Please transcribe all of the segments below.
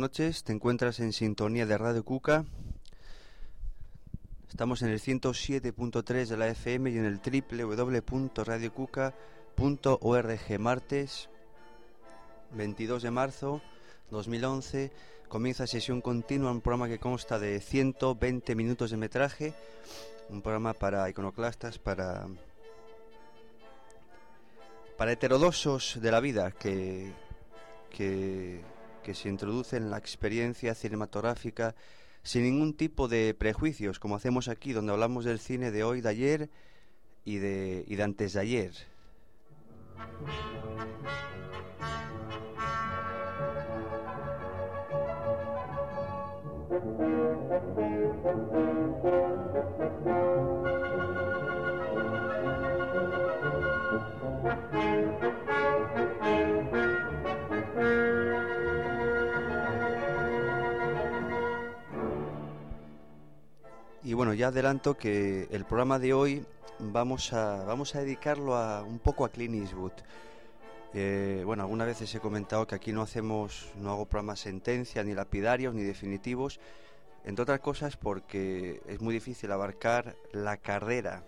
noches, te encuentras en sintonía de Radio Cuca. Estamos en el 107.3 de la FM y en el www.radiocuca.org. Martes 22 de marzo 2011 comienza sesión continua, un programa que consta de 120 minutos de metraje, un programa para iconoclastas, para heterodoxos de la vida que se introducen en la experiencia cinematográfica sin ningún tipo de prejuicios, como hacemos aquí, donde hablamos del cine de hoy, de ayer y de antes de ayer. Y bueno, ya adelanto que el programa de hoy vamos a dedicarlo un poco a Clint Eastwood. Bueno, algunas veces he comentado que aquí no hago programas sentencia, ni lapidarios, ni definitivos, entre otras cosas porque es muy difícil abarcar la carrera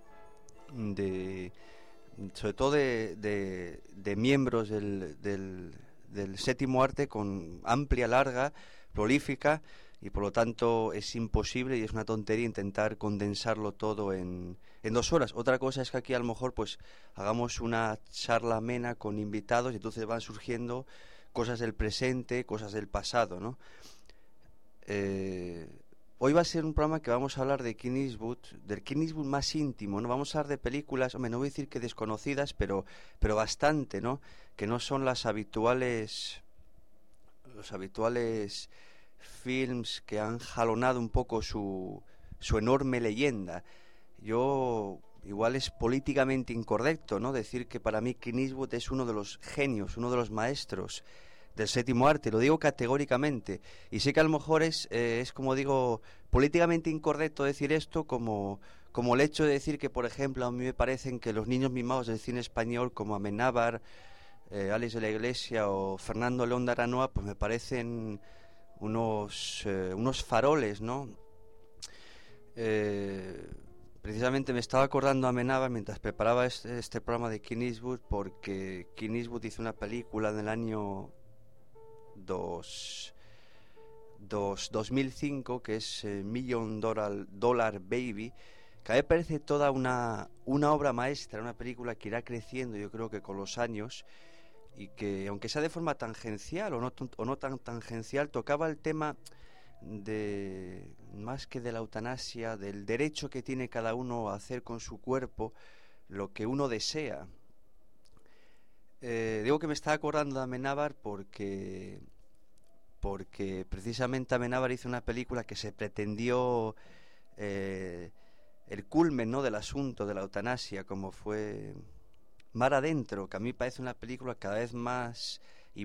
sobre todo de miembros del séptimo arte, con amplia, larga, prolífica, y por lo tanto es imposible y es una tontería intentar condensarlo todo en 2 horas. Otra cosa es que aquí a lo mejor pues hagamos una charla amena con invitados y entonces van surgiendo cosas del presente, cosas del pasado, ¿no? Hoy va a ser un programa que vamos a hablar de Clint Eastwood, del Clint Eastwood más íntimo, ¿no? Vamos a hablar de películas, hombre, no voy a decir que desconocidas, pero bastante, ¿no? Que no son los habituales films que han jalonado un poco su enorme leyenda. Igual es políticamente incorrecto, ¿no?, decir que para mí Clint Eastwood es uno de los genios, uno de los maestros del séptimo arte, lo digo categóricamente, y sé que a lo mejor es como digo, políticamente incorrecto decir esto, como el hecho de decir que, por ejemplo, a mí me parecen que los niños mimados del cine español, como Amenábar, Alex de la Iglesia o Fernando León de Aranoa, pues me parecen unos faroles, ¿no? Precisamente me estaba acordando a Amenábar mientras preparaba este programa de Clint Eastwood, porque Clint Eastwood hizo una película en el año 2005 que es Million Dollar Baby, que a mí me parece toda una obra maestra, una película que irá creciendo, yo creo que con los años, y que aunque sea de forma tangencial o no tan tangencial, tocaba el tema de, más que de la eutanasia, del derecho que tiene cada uno a hacer con su cuerpo lo que uno desea. Digo que me estaba acordando de Amenábar porque precisamente Amenábar hizo una película que se pretendió el culmen, ¿no?, del asunto de la eutanasia, como fue Mar Adentro, que a mí parece una película cada vez más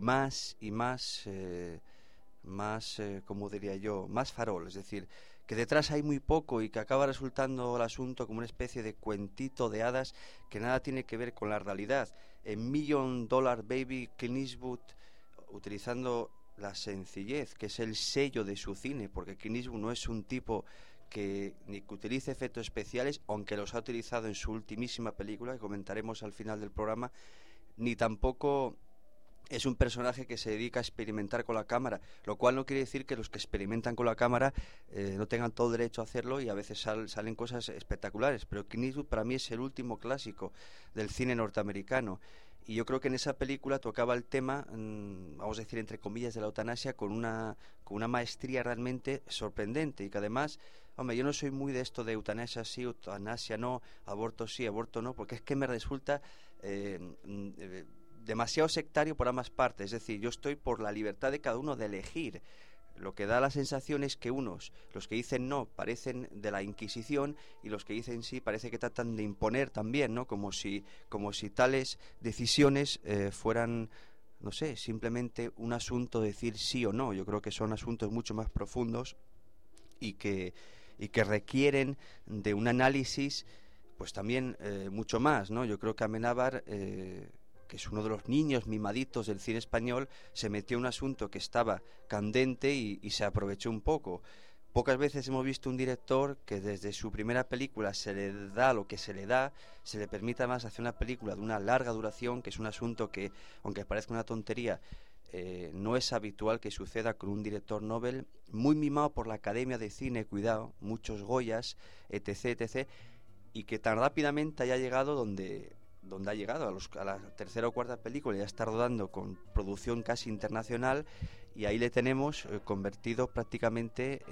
como diría yo, más farol, es decir, que detrás hay muy poco y que acaba resultando el asunto como una especie de cuentito de hadas que nada tiene que ver con la realidad. En Million Dollar Baby, Clint Eastwood, utilizando la sencillez, que es el sello de su cine, porque Clint Eastwood no es un tipo que utilice efectos especiales, aunque los ha utilizado en su ultimísima película, que comentaremos al final del programa, ni tampoco es un personaje que se dedica a experimentar con la cámara, lo cual no quiere decir que los que experimentan con la cámara no tengan todo el derecho a hacerlo, y a veces salen cosas espectaculares, pero Clint Eastwood para mí es el último clásico del cine norteamericano, y yo creo que en esa película tocaba el tema, vamos a decir entre comillas, de la eutanasia con una maestría realmente sorprendente, y que además, hombre, yo no soy muy de esto de eutanasia sí, eutanasia no, aborto sí, aborto no, porque es que me resulta demasiado sectario por ambas partes. Es decir, yo estoy por la libertad de cada uno de elegir. Lo que da la sensación es que los que dicen no, parecen de la Inquisición, y los que dicen sí parece que tratan de imponer también, ¿no? Como si tales decisiones fueran, no sé, simplemente un asunto de decir sí o no. Yo creo que son asuntos mucho más profundos y que requieren de un análisis, pues también mucho más, ¿no? Yo creo que Amenábar que es uno de los niños mimaditos del cine español, se metió en un asunto que estaba candente y se aprovechó un poco. Pocas veces hemos visto un director que desde su primera película se le da lo que se le da, se le permite además hacer una película de una larga duración, que es un asunto que, aunque parezca una tontería, no es habitual que suceda con un director Nobel, muy mimado por la Academia de Cine, cuidado, muchos Goyas, etc., etc., y que tan rápidamente haya llegado donde ha llegado, a la tercera o cuarta película, ya está rodando con producción casi internacional, y ahí le tenemos convertido prácticamente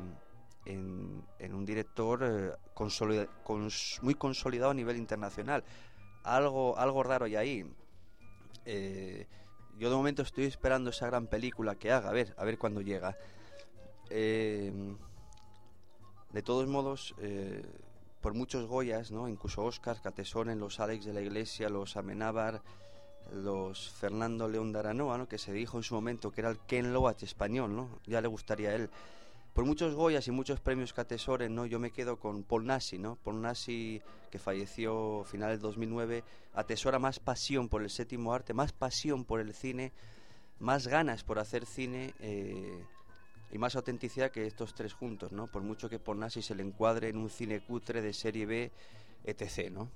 en un director muy consolidado a nivel internacional. Algo raro hay ahí. Yo de momento estoy esperando esa gran película que haga, a ver cuándo llega. De todos modos, por muchos Goyas, ¿no? Incluso Oscars que atesoren los Alex de la Iglesia, los Amenábar, los Fernando León de Aranoa, ¿no? Que se dijo en su momento que era el Ken Loach español, ¿no? Ya le gustaría a él. Por muchos Goyas y muchos premios que atesoren, ¿no? Yo me quedo con Paul Naschy, ¿no? Paul Naschy, que falleció a finales de 2009, atesora más pasión por el séptimo arte, más pasión por el cine, más ganas por hacer cine, y más autenticidad que estos tres juntos, ¿no? Por mucho que Paul Naschy se le encuadre en un cine cutre de serie B, etc., ¿no?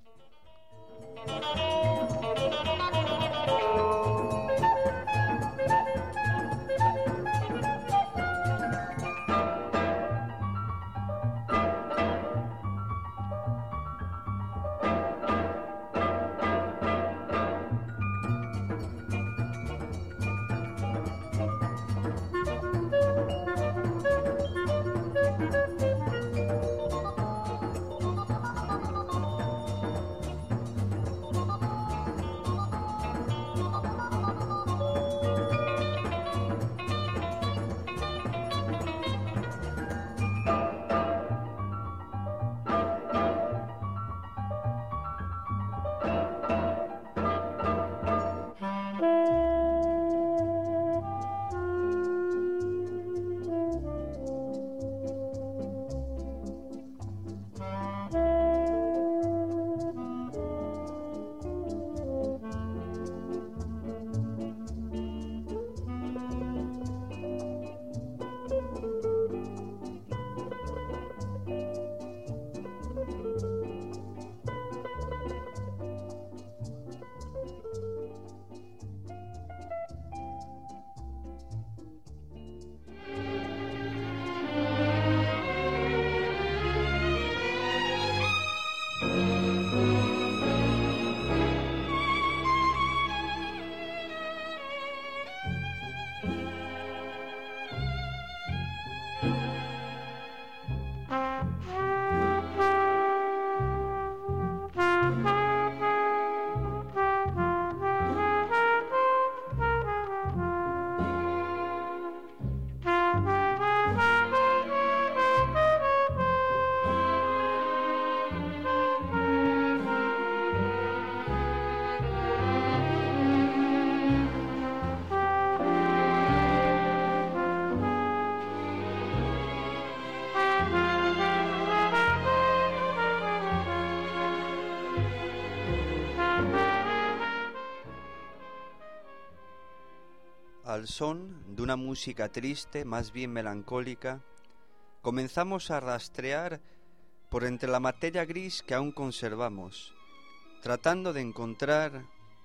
Al son de una música triste, más bien melancólica, comenzamos a rastrear por entre la materia gris que aún conservamos, tratando de encontrar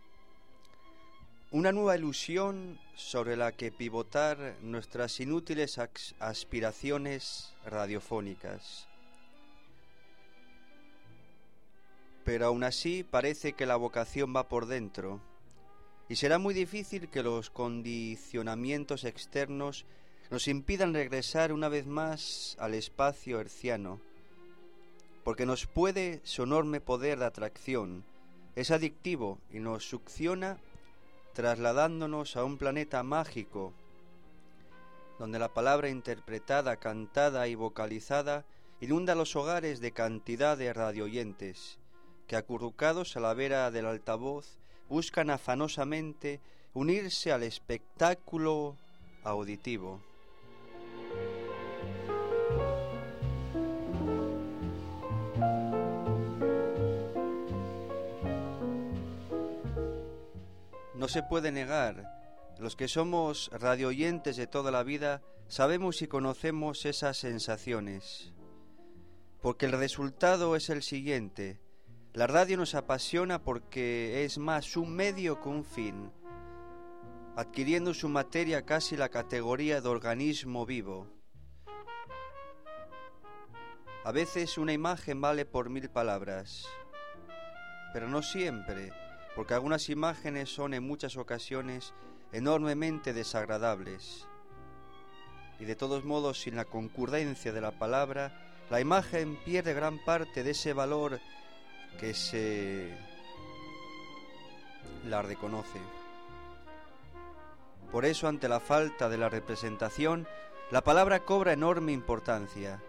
una nueva ilusión sobre la que pivotar nuestras inútiles aspiraciones radiofónicas. Pero aún así parece que la vocación va por dentro, y será muy difícil que los condicionamientos externos nos impidan regresar una vez más al espacio hertziano, porque nos puede su enorme poder de atracción, es adictivo y nos succiona trasladándonos a un planeta mágico, donde la palabra interpretada, cantada y vocalizada inunda los hogares de cantidad de radioyentes, que acurrucados a la vera del altavoz buscan afanosamente unirse al espectáculo auditivo. no se puede negar. Los que somos radioyentes de toda la vida sabemos y conocemos esas sensaciones, porque el resultado es el siguiente. La radio nos apasiona porque es más un medio que un fin, adquiriendo su materia casi la categoría de organismo vivo. A veces una imagen vale por 1000 palabras, pero no siempre, porque algunas imágenes son en muchas ocasiones enormemente desagradables. Y de todos modos, sin la concurrencia de la palabra, la imagen pierde gran parte de ese valor que se la reconoce. Por eso, ante la falta de la representación, la palabra cobra enorme importancia.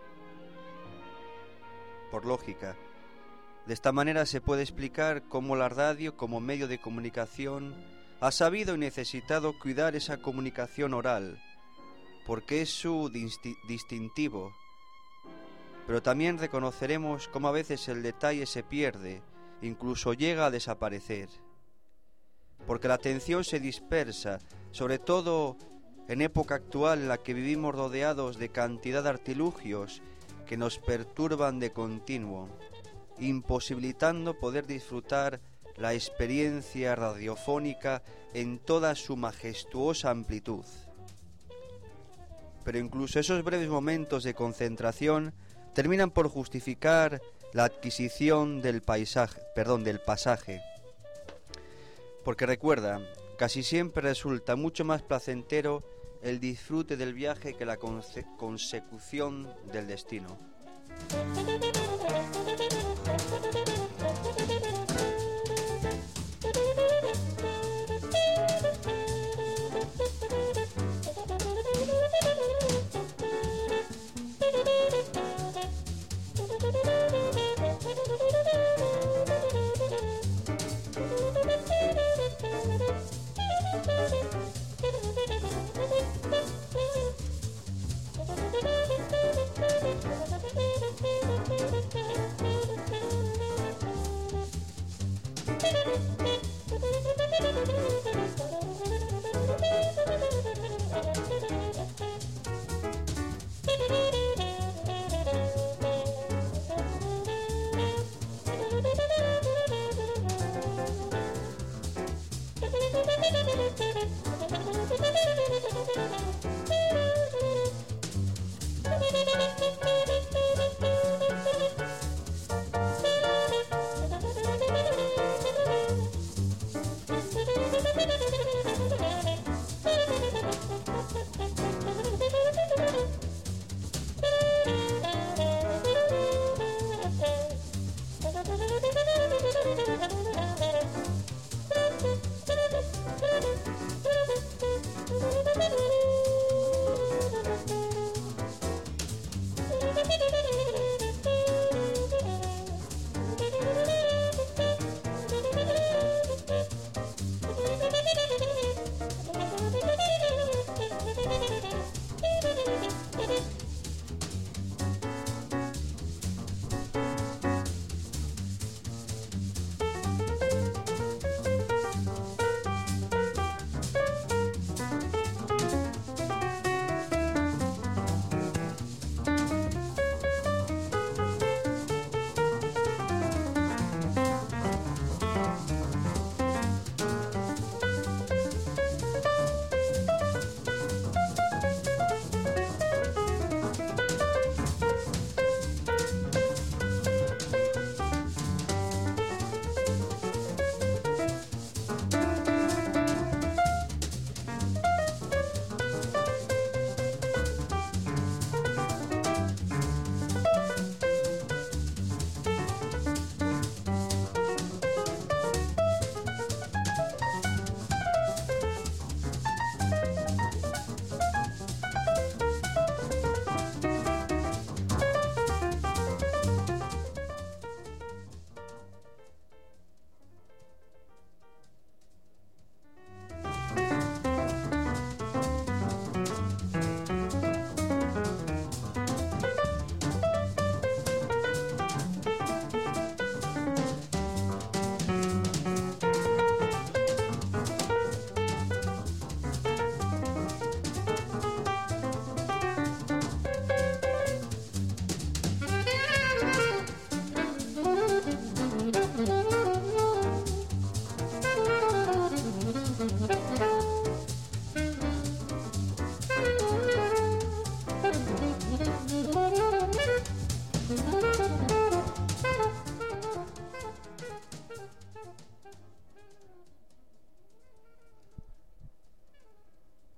Por lógica, de esta manera se puede explicar cómo la radio, como medio de comunicación, ha sabido y necesitado cuidar esa comunicación oral, porque es su distintivo. Pero también reconoceremos cómo a veces el detalle se pierde, incluso llega a desaparecer, porque la atención se dispersa, sobre todo en época actual en la que vivimos rodeados de cantidad de artilugios que nos perturban de continuo, imposibilitando poder disfrutar la experiencia radiofónica en toda su majestuosa amplitud. Pero incluso esos breves momentos de concentración terminan por justificar la adquisición del pasaje. Porque recuerda, casi siempre resulta mucho más placentero el disfrute del viaje que la consecución del destino.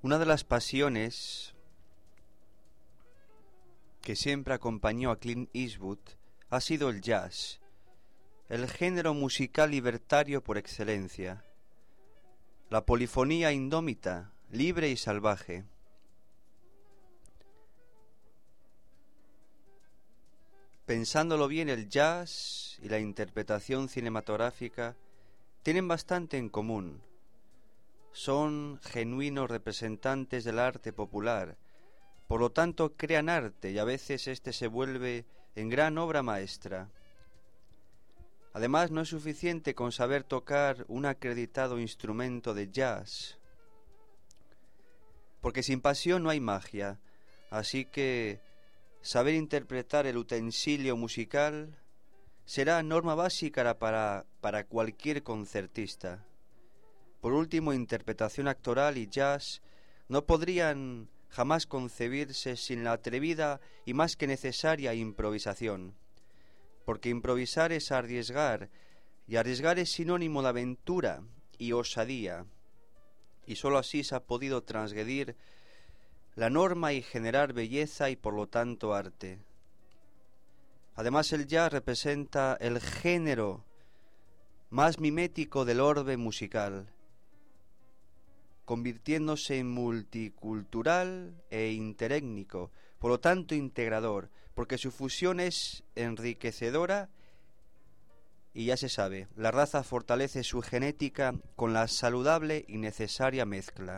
Una de las pasiones que siempre acompañó a Clint Eastwood ha sido el jazz, el género musical libertario por excelencia, la polifonía indómita, libre y salvaje. Pensándolo bien, el jazz y la interpretación cinematográfica tienen bastante en común. Son genuinos representantes del arte popular, por lo tanto crean arte y a veces éste se vuelve en gran obra maestra. Además, no es suficiente con saber tocar un acreditado instrumento de jazz, porque sin pasión no hay magia, así que saber interpretar el utensilio musical será norma básica para cualquier concertista. Por último, interpretación actoral y jazz no podrían jamás concebirse sin la atrevida y más que necesaria improvisación, porque improvisar es arriesgar, y arriesgar es sinónimo de aventura y osadía, y sólo así se ha podido transgredir la norma y generar belleza y por lo tanto arte. Además, el jazz representa el género más mimético del orbe musical, convirtiéndose en multicultural e interétnico, por lo tanto integrador, porque su fusión es enriquecedora y ya se sabe, la raza fortalece su genética con la saludable y necesaria mezcla.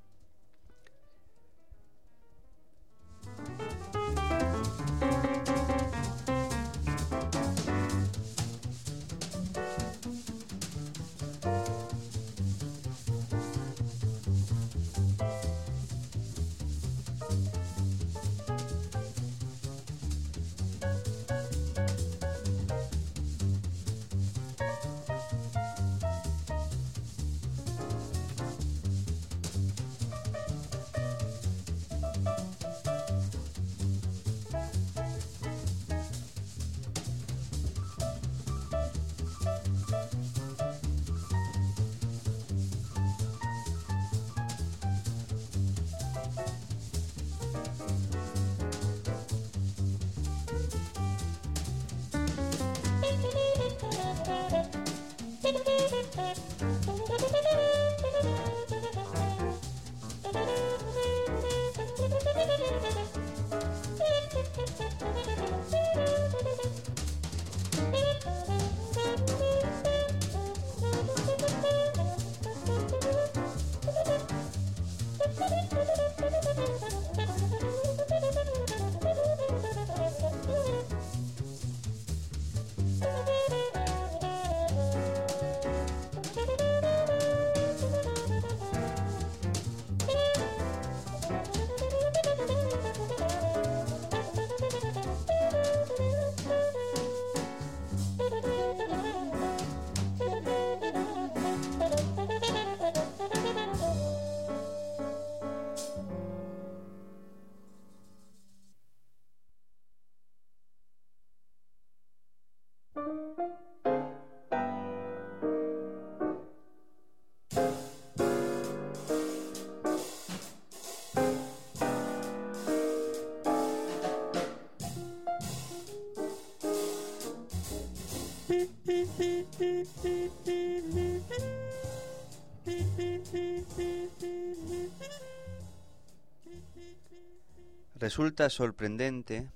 Resulta sorprendente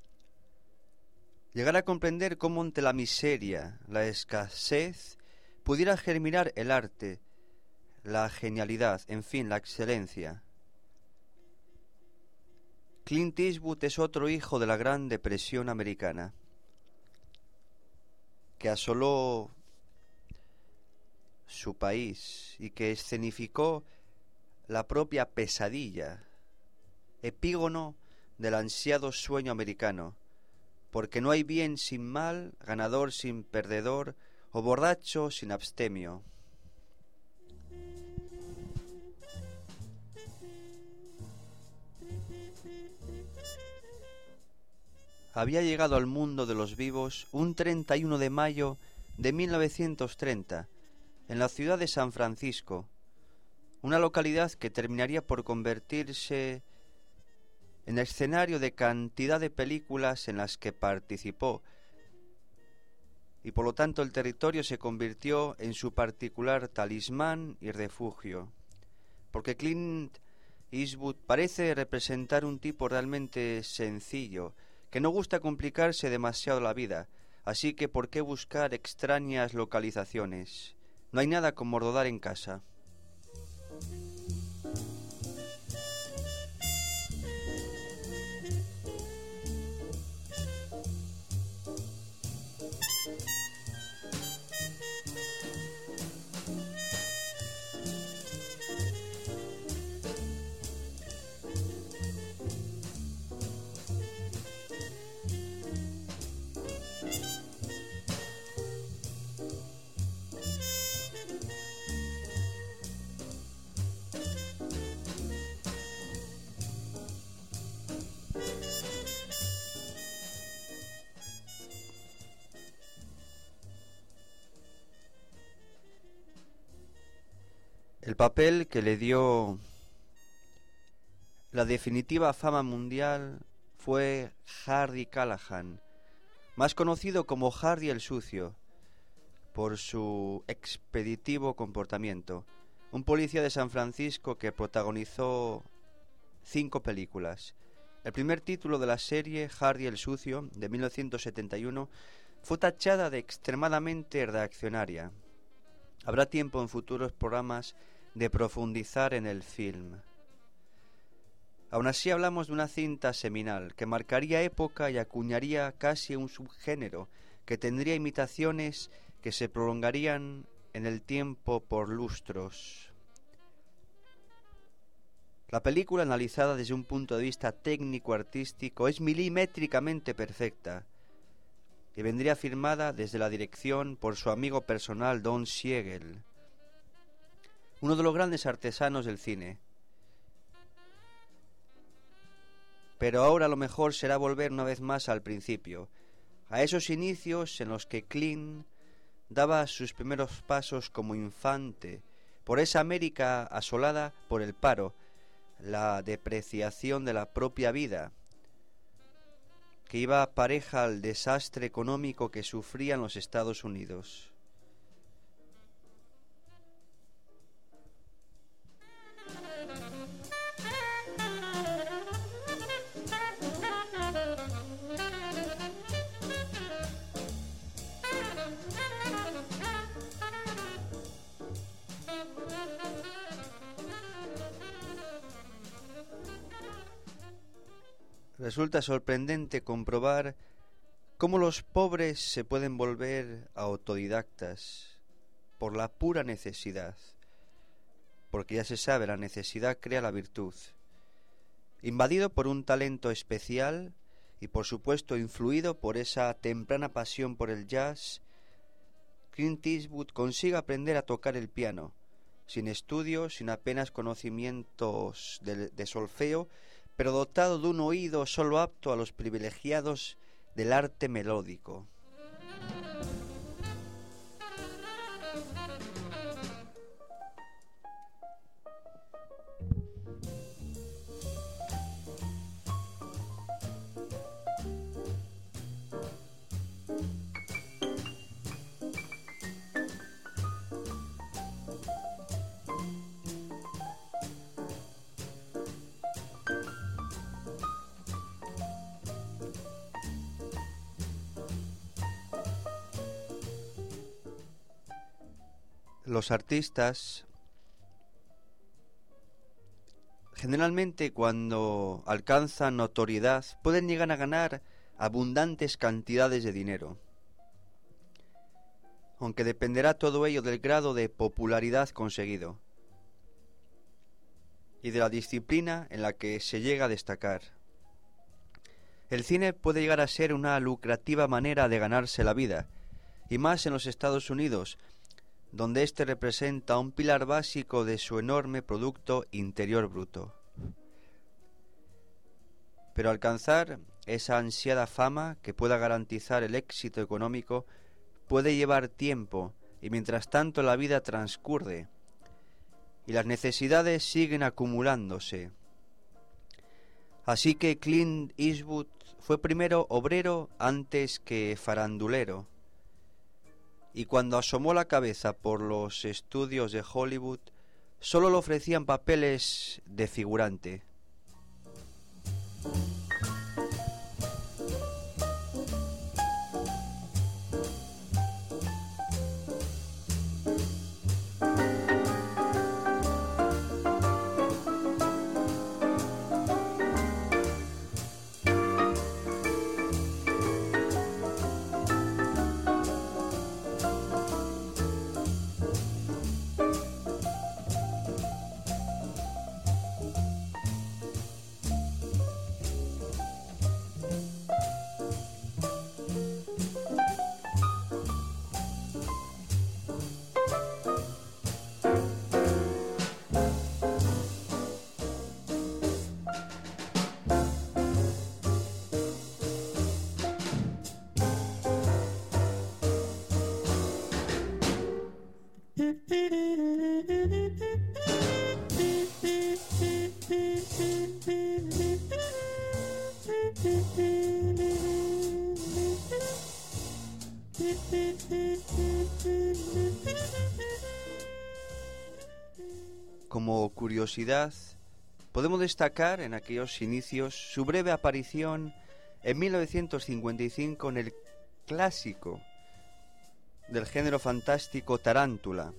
llegar a comprender cómo ante la miseria, la escasez, pudiera germinar el arte, la genialidad, en fin, la excelencia. Clint Eastwood es otro hijo de la Gran Depresión americana, que asoló su país y que escenificó la propia pesadilla, epígono del ansiado sueño americano, porque no hay bien sin mal, ganador sin perdedor, o borracho sin abstemio. Había llegado al mundo de los vivos un 31 de mayo de 1930, en la ciudad de San Francisco, una localidad que terminaría por convertirse en escenario de cantidad de películas en las que participó, y por lo tanto el territorio se convirtió en su particular talismán y refugio, porque Clint Eastwood parece representar un tipo realmente sencillo, que no gusta complicarse demasiado la vida, así que ¿por qué buscar extrañas localizaciones? No hay nada como rodar en casa. El papel que le dio la definitiva fama mundial fue Harry Callahan, más conocido como Harry el Sucio, por su expeditivo comportamiento. Un policía de San Francisco que protagonizó 5 películas. El primer título de la serie, Harry el Sucio, de 1971, fue tachada de extremadamente reaccionaria. Habrá tiempo en futuros programas de profundizar en el film. Aún así hablamos de una cinta seminal que marcaría época y acuñaría casi un subgénero que tendría imitaciones que se prolongarían en el tiempo por lustros. La película, analizada desde un punto de vista técnico-artístico, es milimétricamente perfecta y vendría firmada desde la dirección por su amigo personal Don Siegel, uno de los grandes artesanos del cine. Pero ahora lo mejor será volver una vez más al principio, a esos inicios en los que Clint daba sus primeros pasos como infante por esa América asolada por el paro, la depreciación de la propia vida, que iba pareja al desastre económico que sufrían los Estados Unidos. Resulta sorprendente comprobar cómo los pobres se pueden volver autodidactas por la pura necesidad, porque ya se sabe, la necesidad crea la virtud. Invadido por un talento especial y por supuesto influido por esa temprana pasión por el jazz, Clint Eastwood consigue aprender a tocar el piano, sin estudios, sin apenas conocimientos de solfeo, pero dotado de un oído solo apto a los privilegiados del arte melódico. Los artistas generalmente cuando alcanzan notoriedad pueden llegar a ganar abundantes cantidades de dinero, aunque dependerá todo ello del grado de popularidad conseguido y de la disciplina en la que se llega a destacar. El cine puede llegar a ser una lucrativa manera de ganarse la vida, y más en los Estados Unidos, donde éste representa un pilar básico de su enorme Producto Interior Bruto. Pero alcanzar esa ansiada fama que pueda garantizar el éxito económico puede llevar tiempo, y mientras tanto la vida transcurre, y las necesidades siguen acumulándose. Así que Clint Eastwood fue primero obrero antes que farandulero, y cuando asomó la cabeza por los estudios de Hollywood, solo le ofrecían papeles de figurante. Como curiosidad, podemos destacar en aquellos inicios su breve aparición en 1955 en el clásico del género fantástico Tarántula,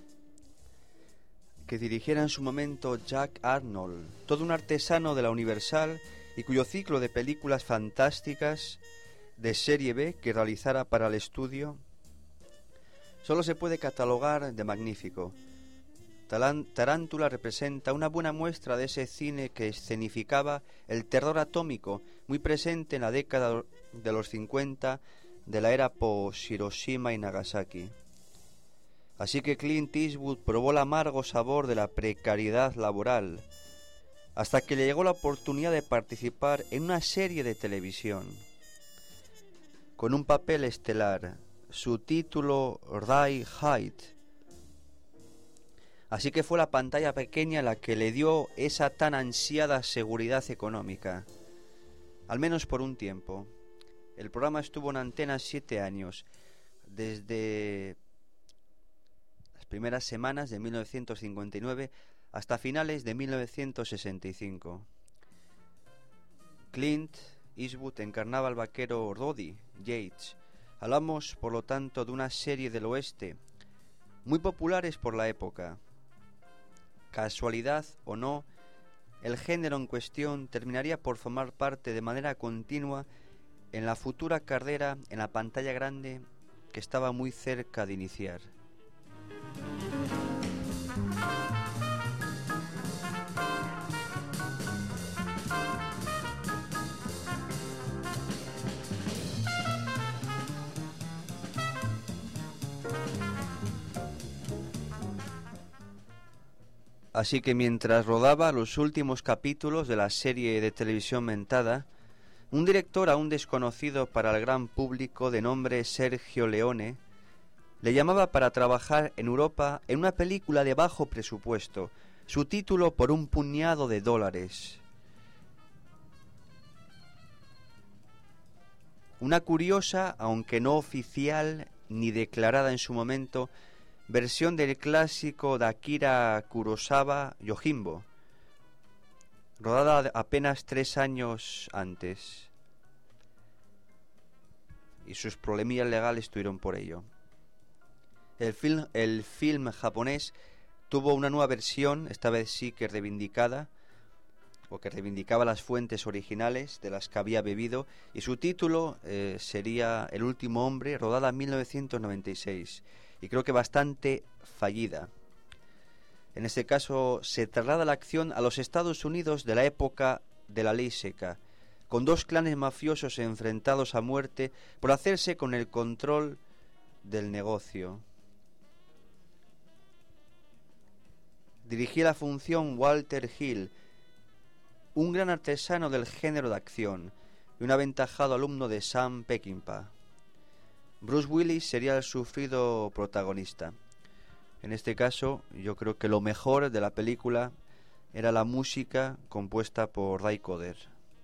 que dirigiera en su momento Jack Arnold, todo un artesano de la Universal y cuyo ciclo de películas fantásticas de serie B que realizara para el estudio solo se puede catalogar de magnífico. Tarántula representa una buena muestra de ese cine que escenificaba el terror atómico, muy presente en la década de los 50 de la era post-Hiroshima y Nagasaki. Así que Clint Eastwood probó el amargo sabor de la precariedad laboral, hasta que le llegó la oportunidad de participar en una serie de televisión, con un papel estelar, su título Rye Height. Así que fue la pantalla pequeña la que le dio esa tan ansiada seguridad económica, al menos por un tiempo. El programa estuvo en antena 7 años, desde las primeras semanas de 1959 hasta finales de 1965. Clint Eastwood encarnaba al vaquero Roddy Yates. Hablamos, por lo tanto, de una serie del oeste, muy populares por la época. Casualidad o no, el género en cuestión terminaría por formar parte de manera continua en la futura carrera en la pantalla grande que estaba muy cerca de iniciar. Así que mientras rodaba los últimos capítulos de la serie de televisión mentada, un director aún desconocido para el gran público de nombre Sergio Leone le llamaba para trabajar en Europa en una película de bajo presupuesto, su título por un puñado de dólares. Una curiosa, aunque no oficial ni declarada en su momento, versión del clásico de Akira Kurosawa, Yojimbo, rodada apenas 3 años antes, y sus problemillas legales tuvieron por ello. El film japonés tuvo una nueva versión, esta vez sí que reivindicada, o que reivindicaba las fuentes originales de las que había bebido, y su título sería El último hombre, rodada en 1996. Y creo que bastante fallida. En este caso se traslada la acción a los Estados Unidos de la época de la ley seca, con 2 clanes mafiosos enfrentados a muerte por hacerse con el control del negocio. Dirigía la función Walter Hill, un gran artesano del género de acción y un aventajado alumno de Sam Peckinpah. Bruce Willis sería el sufrido protagonista. En este caso, yo creo que lo mejor de la película era la música compuesta por Ray Cooder.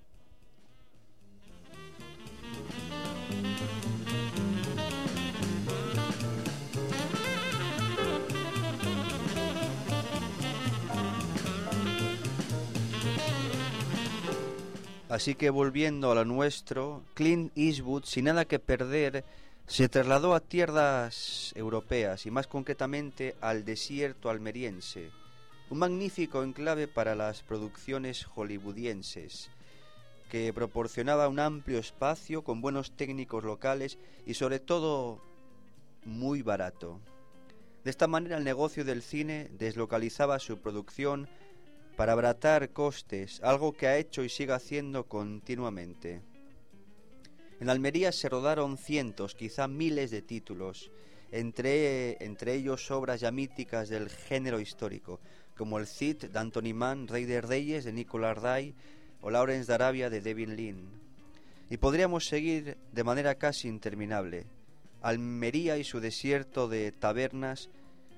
Así que volviendo a lo nuestro, Clint Eastwood, sin nada que perder, se trasladó a tierras europeas y más concretamente al desierto almeriense, un magnífico enclave para las producciones hollywoodienses, que proporcionaba un amplio espacio con buenos técnicos locales y sobre todo muy barato. De esta manera el negocio del cine deslocalizaba su producción para abaratar costes, algo que ha hecho y sigue haciendo continuamente. En Almería se rodaron cientos, quizá miles de títulos, entre ellos obras ya míticas del género histórico, como El Cid de Anthony Mann, Rey de Reyes de Nicolas Ray o Lawrence de Arabia de David Lean. Y podríamos seguir de manera casi interminable. Almería y su desierto de tabernas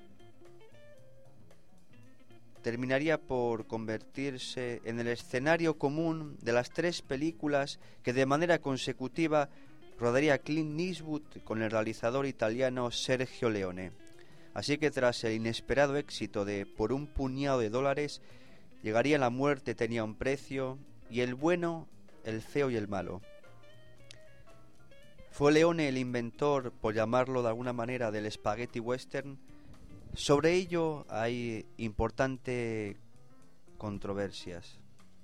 terminaría por convertirse en el escenario común de las 3 películas que de manera consecutiva rodaría Clint Eastwood con el realizador italiano Sergio Leone. Así que tras el inesperado éxito de Por un puñado de dólares, llegaría La muerte tenía un precio y El bueno, el feo y el malo. ¿Fue Leone el inventor, por llamarlo de alguna manera, del spaghetti western? Sobre ello hay importantes controversias.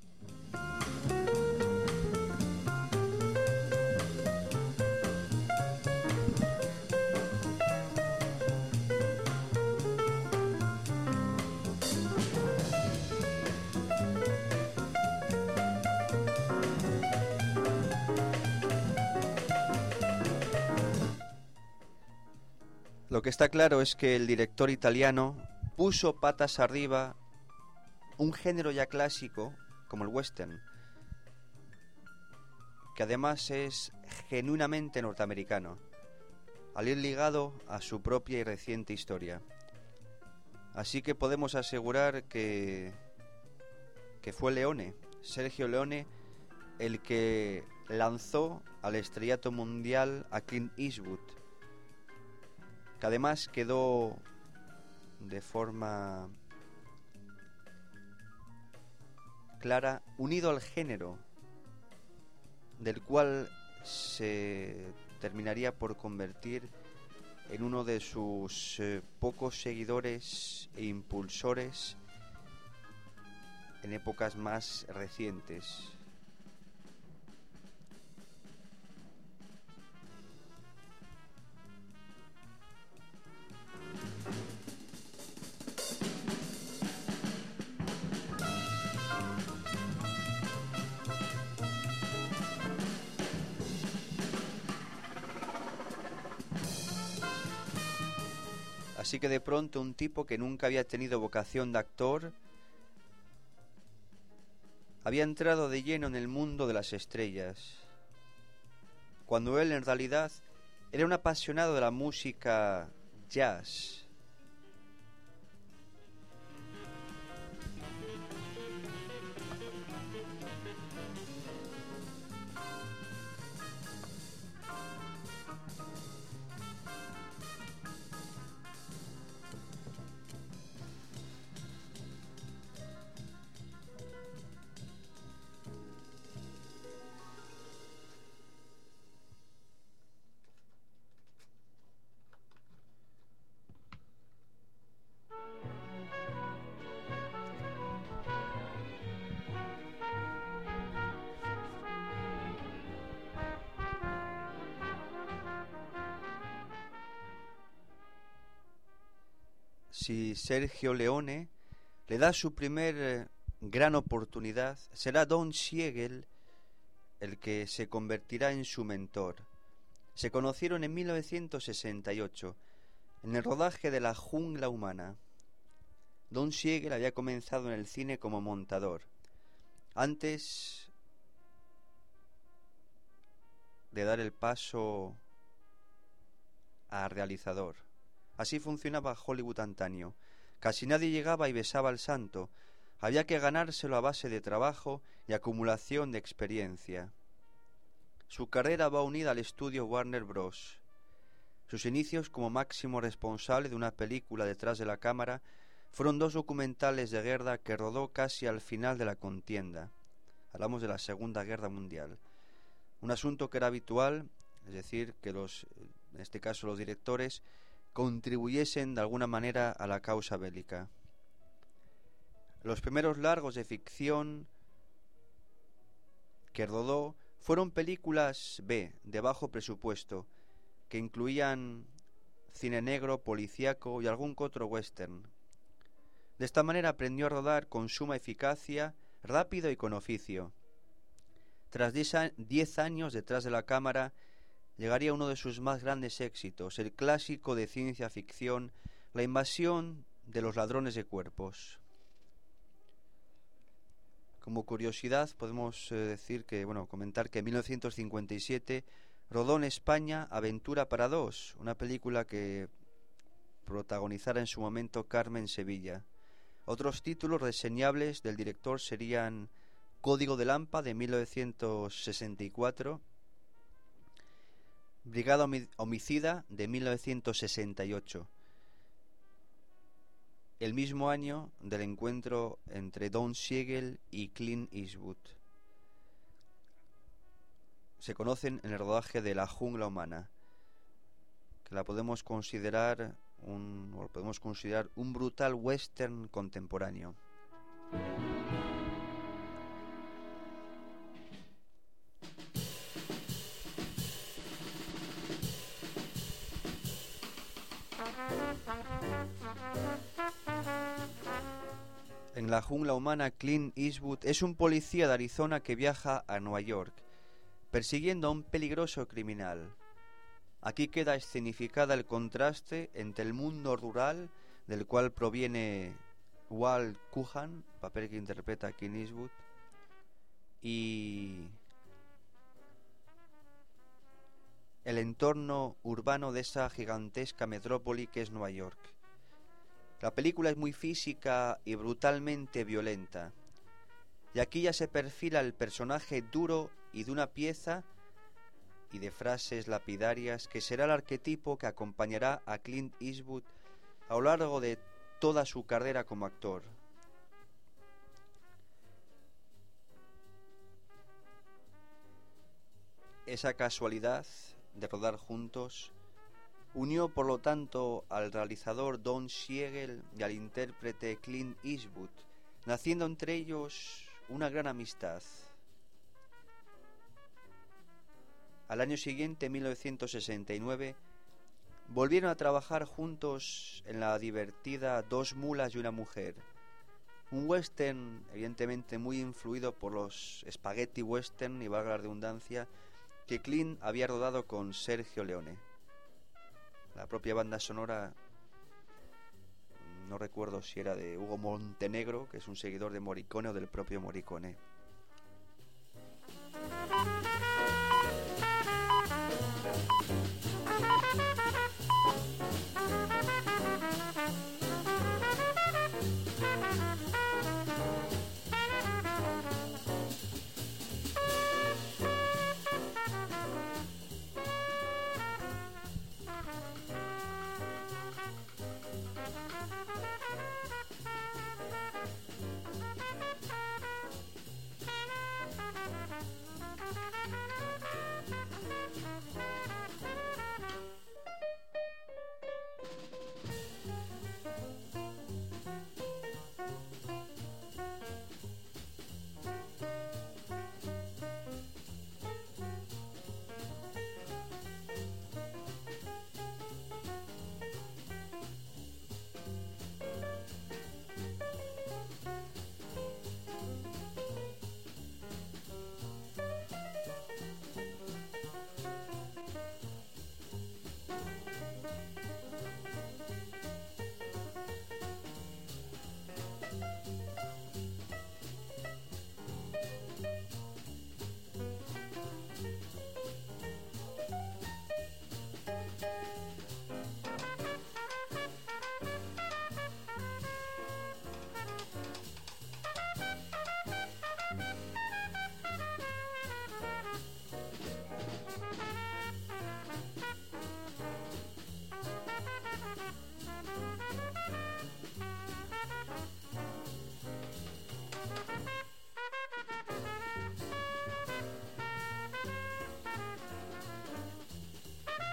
Lo que está claro es que el director italiano puso patas arriba un género ya clásico como el western, que además es genuinamente norteamericano, al ir ligado a su propia y reciente historia. Así que podemos asegurar que fue Leone, Sergio Leone, el que lanzó al estrellato mundial a Clint Eastwood, que además quedó de forma clara unido al género, del cual se terminaría por convertir en uno de sus pocos seguidores e impulsores en épocas más recientes. Así que de pronto un tipo que nunca había tenido vocación de actor había entrado de lleno en el mundo de las estrellas, cuando él en realidad era un apasionado de la música jazz. Si Sergio Leone le da su primer gran oportunidad, será Don Siegel el que se convertirá en su mentor. Se conocieron en 1968, en el rodaje de La jungla humana. Don Siegel había comenzado en el cine como montador, antes de dar el paso a realizador. Así funcionaba Hollywood antaño. Casi nadie llegaba y besaba al santo. Había que ganárselo a base de trabajo y acumulación de experiencia. Su carrera va unida al estudio Warner Bros. Sus inicios como máximo responsable de una película detrás de la cámara fueron 2 documentales de guerra que rodó casi al final de la contienda. Hablamos de la Segunda Guerra Mundial. Un asunto que era habitual, es decir, que en este caso los directores, contribuyesen de alguna manera a la causa bélica. Los primeros largos de ficción que rodó fueron películas B, de bajo presupuesto, que incluían cine negro, policíaco y algún que otro western. De esta manera aprendió a rodar con suma eficacia, rápido y con oficio. Tras 10 años detrás de la cámara, llegaría uno de sus más grandes éxitos, el clásico de ciencia ficción, La invasión de los ladrones de cuerpos. Como curiosidad podemos comentar que en 1957 rodó en España Aventura para dos, una película que protagonizara en su momento Carmen Sevilla. Otros títulos reseñables del director serían Código de Lampa de 1964, Brigada Homicida de 1968, el mismo año del encuentro entre Don Siegel y Clint Eastwood. Se conocen en el rodaje de La Jungla Humana, que la podemos considerar un brutal western contemporáneo. En La Jungla Humana, Clint Eastwood es un policía de Arizona que viaja a Nueva York, persiguiendo a un peligroso criminal. Aquí queda escenificada el contraste entre el mundo rural, del cual proviene Walt Kuhan, papel que interpreta Clint Eastwood, y el entorno urbano de esa gigantesca metrópoli que es Nueva York. La película es muy física y brutalmente violenta, y aquí ya se perfila el personaje duro y de una pieza y de frases lapidarias que será el arquetipo que acompañará a Clint Eastwood a lo largo de toda su carrera como actor. Esa casualidad de rodar juntos unió por lo tanto al realizador Don Siegel y al intérprete Clint Eastwood, naciendo entre ellos una gran amistad. Al año siguiente, 1969, volvieron a trabajar juntos en la divertida Dos mulas y una mujer, un western evidentemente muy influido por los spaghetti western, y valga la redundancia, que Clint había rodado con Sergio Leone. La propia banda sonora, no recuerdo si era de Hugo Montenegro, que es un seguidor de Morricone, o del propio Morricone.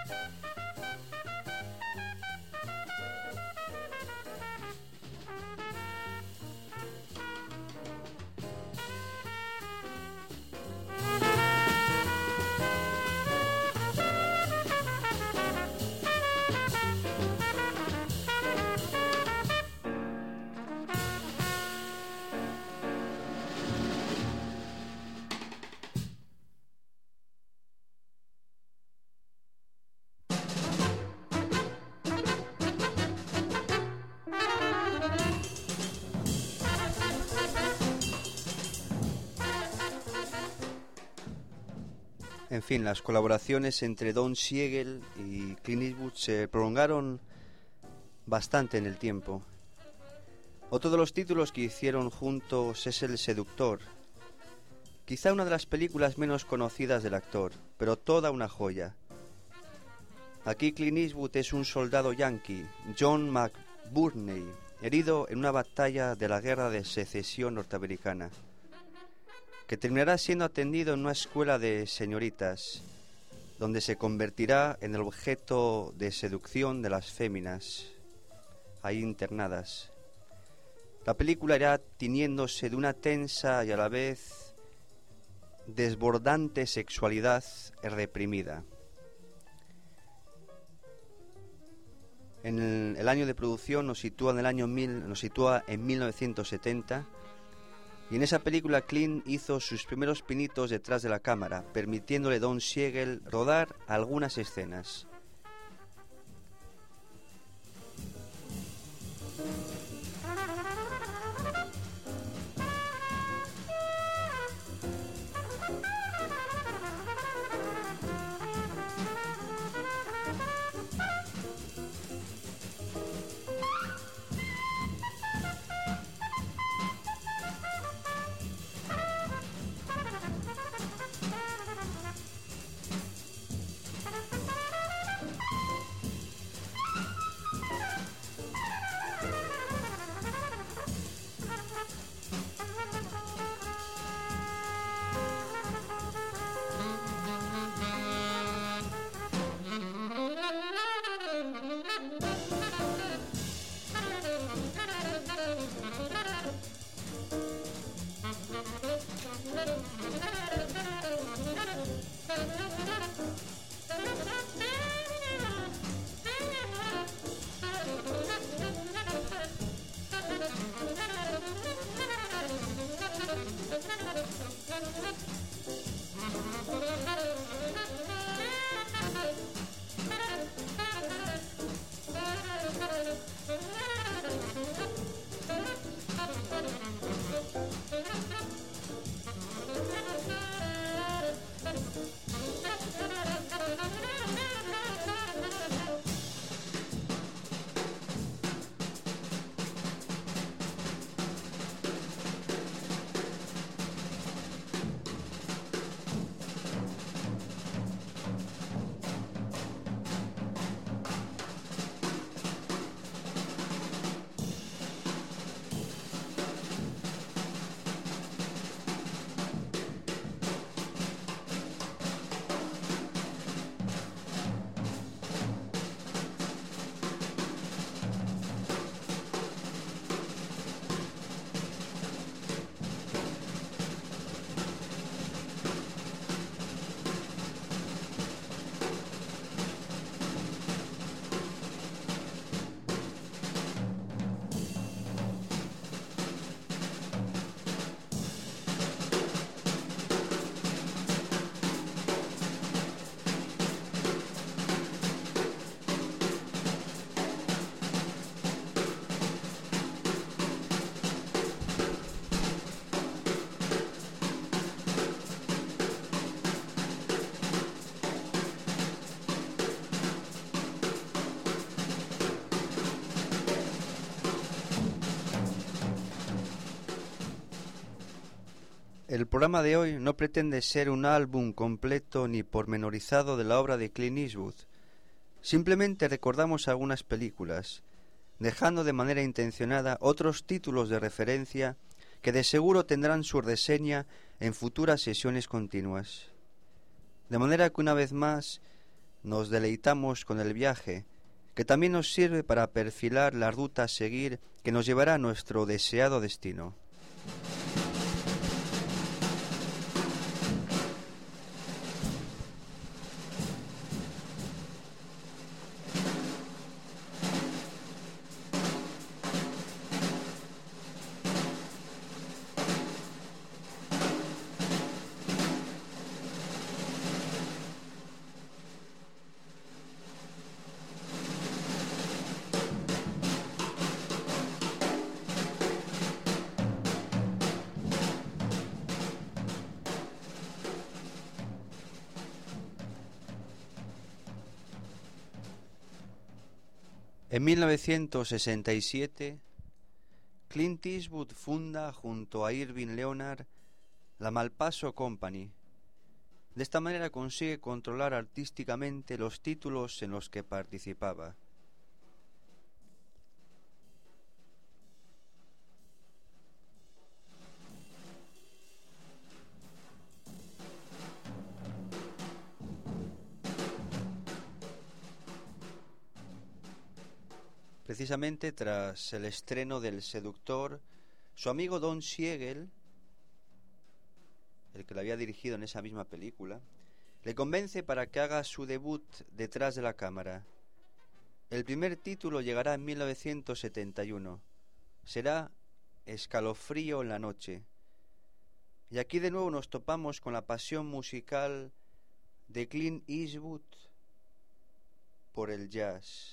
En fin, las colaboraciones entre Don Siegel y Clint Eastwood se prolongaron bastante en el tiempo. Otro de los títulos que hicieron juntos es El Seductor, quizá una de las películas menos conocidas del actor, pero toda una joya. Aquí Clint Eastwood es un soldado yanqui, John McBurney, herido en una batalla de la Guerra de Secesión norteamericana, que terminará siendo atendido en una escuela de señoritas, donde se convertirá en el objeto de seducción de las féminas ahí internadas. La película irá tiñéndose de una tensa y a la vez desbordante sexualidad reprimida. En el año de producción nos sitúa en 1970. Y en esa película Clint hizo sus primeros pinitos detrás de la cámara, permitiéndole a Don Siegel rodar algunas escenas. El programa de hoy no pretende ser un álbum completo ni pormenorizado de la obra de Clint Eastwood. Simplemente recordamos algunas películas, dejando de manera intencionada otros títulos de referencia que de seguro tendrán su reseña en futuras sesiones continuas. De manera que una vez más nos deleitamos con el viaje, que también nos sirve para perfilar la ruta a seguir que nos llevará a nuestro deseado destino. En 1967, Clint Eastwood funda junto a Irving Leonard la Malpaso Company. De esta manera consigue controlar artísticamente los títulos en los que participaba. Precisamente tras el estreno del Seductor, su amigo Don Siegel, el que lo había dirigido en esa misma película, le convence para que haga su debut detrás de la cámara. El primer título llegará en 1971. Será Escalofrío en la noche. Y aquí de nuevo nos topamos con la pasión musical de Clint Eastwood por el jazz.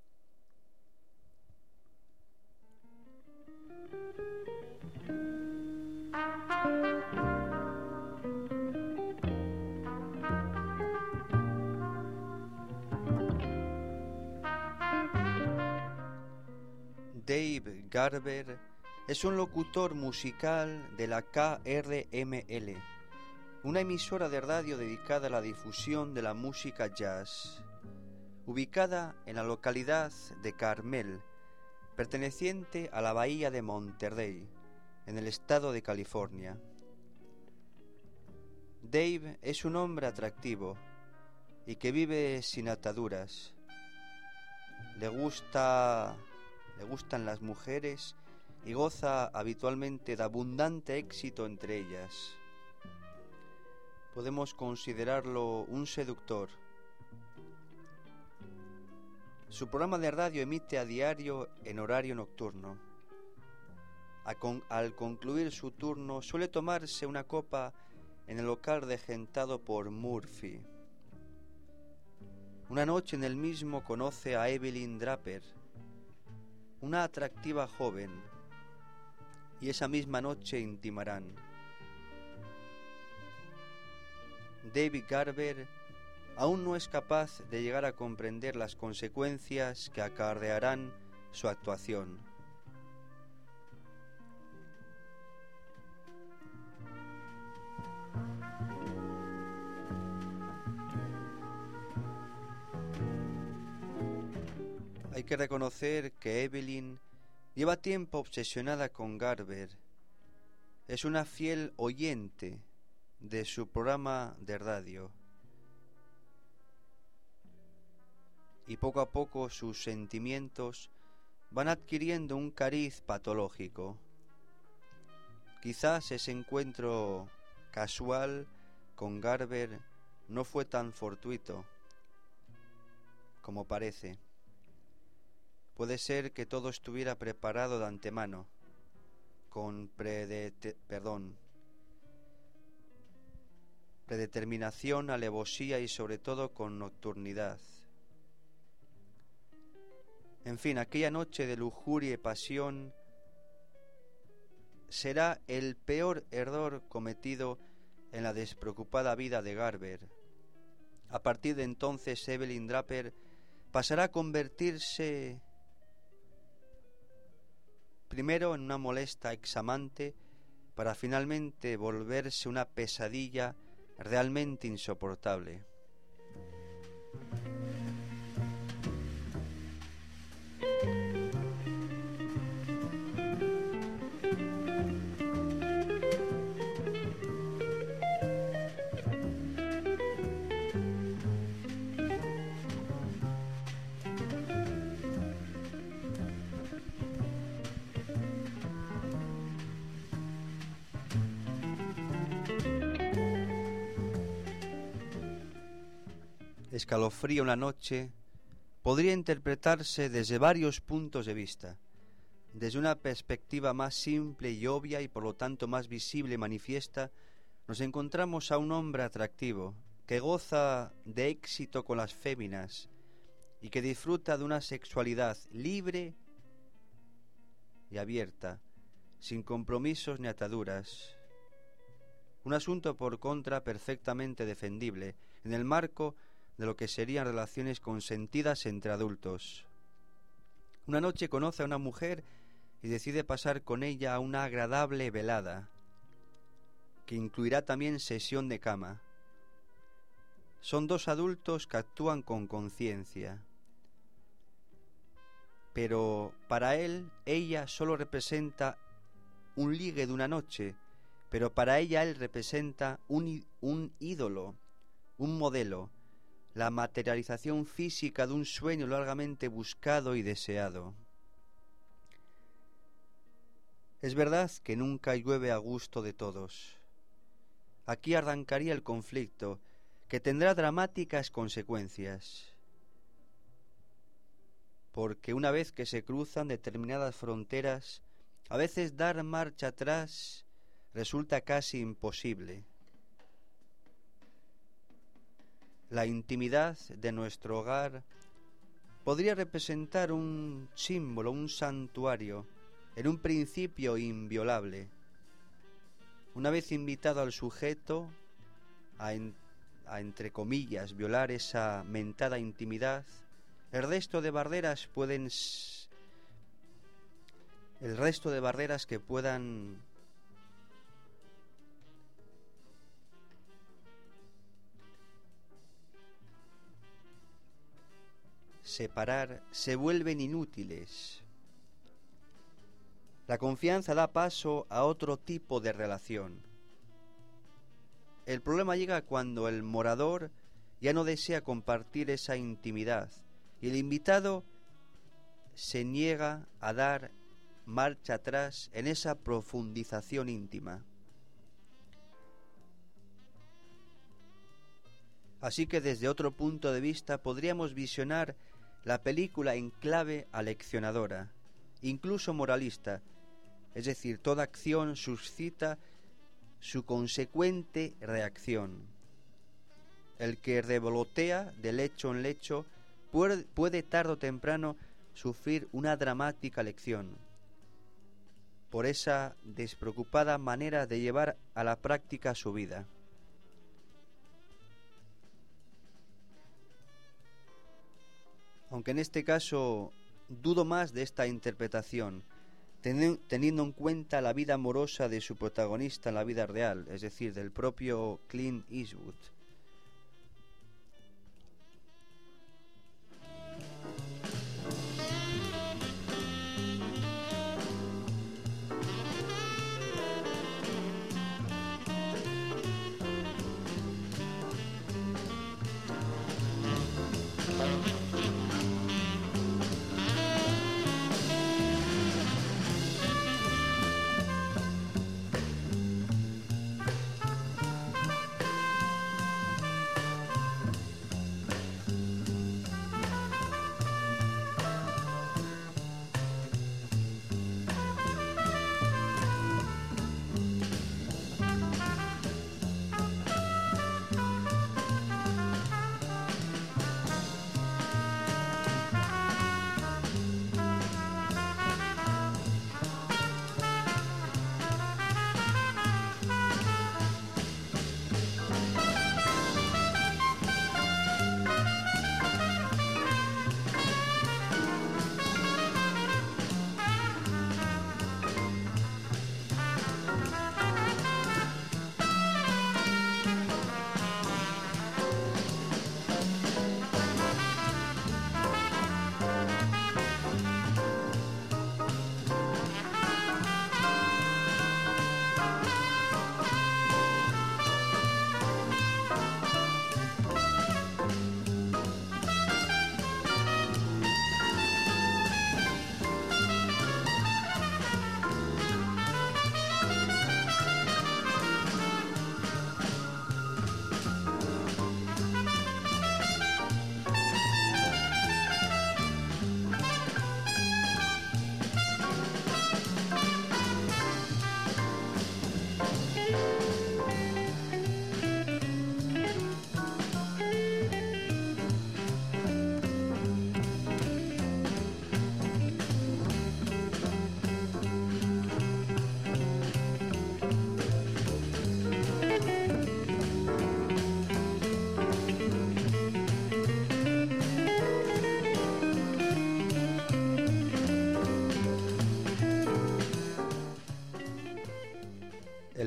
Dave Garber es un locutor musical de la KRML, una emisora de radio dedicada a la difusión de la música jazz, ubicada en la localidad de Carmel, perteneciente a la bahía de Monterey, en el estado de California. Dave es un hombre atractivo y que vive sin ataduras. Le gustan las mujeres y goza habitualmente de abundante éxito entre ellas. Podemos considerarlo un seductor. Su programa de radio emite a diario en horario nocturno. Al concluir su turno suele tomarse una copa en el local regentado por Murphy. Una noche en el mismo conoce a Evelyn Draper, una atractiva joven, y esa misma noche intimarán. David Garber aún no es capaz de llegar a comprender las consecuencias que acarrearán su actuación. Hay que reconocer que Evelyn lleva tiempo obsesionada con Garber. Es una fiel oyente de su programa de radio. Y poco a poco sus sentimientos van adquiriendo un cariz patológico. Quizás ese encuentro casual con Garber no fue tan fortuito como parece. Puede ser que todo estuviera preparado de antemano, con predeterminación, alevosía y sobre todo con nocturnidad. En fin, aquella noche de lujuria y pasión será el peor error cometido en la despreocupada vida de Garber. A partir de entonces, Evelyn Draper pasará a convertirse primero en una molesta examante para finalmente volverse una pesadilla realmente insoportable. escalofría una noche podría interpretarse desde varios puntos de vista. Desde una perspectiva más simple y obvia y por lo tanto más visible y manifiesta, nos encontramos a un hombre atractivo que goza de éxito con las féminas y que disfruta de una sexualidad libre y abierta, sin compromisos ni ataduras. Un asunto por contra perfectamente defendible en el marco de lo que serían relaciones consentidas entre adultos. Una noche conoce a una mujer y decide pasar con ella una agradable velada, que incluirá también sesión de cama. Son dos adultos que actúan con conciencia, pero para él, ella solo representa un ligue de una noche, pero para ella él representa un ídolo, un modelo, la materialización física de un sueño largamente buscado y deseado. Es verdad que nunca llueve a gusto de todos. Aquí arrancaría el conflicto, que tendrá dramáticas consecuencias, porque una vez que se cruzan determinadas fronteras, a veces dar marcha atrás resulta casi imposible. La intimidad de nuestro hogar podría representar un símbolo, un santuario, en un principio inviolable. Una vez invitado al sujeto a entre comillas, violar esa mentada intimidad, el resto de barreras que puedan separar se vuelven inútiles. La confianza da paso a otro tipo de relación. El problema llega cuando el morador ya no desea compartir esa intimidad y el invitado se niega a dar marcha atrás en esa profundización íntima. Así que desde otro punto de vista podríamos visionar la película en clave aleccionadora, incluso moralista, es decir, toda acción suscita su consecuente reacción. El que revolotea de lecho en lecho puede tarde o temprano sufrir una dramática lección por esa despreocupada manera de llevar a la práctica su vida. Aunque en este caso dudo más de esta interpretación, teniendo en cuenta la vida amorosa de su protagonista en la vida real, es decir, del propio Clint Eastwood.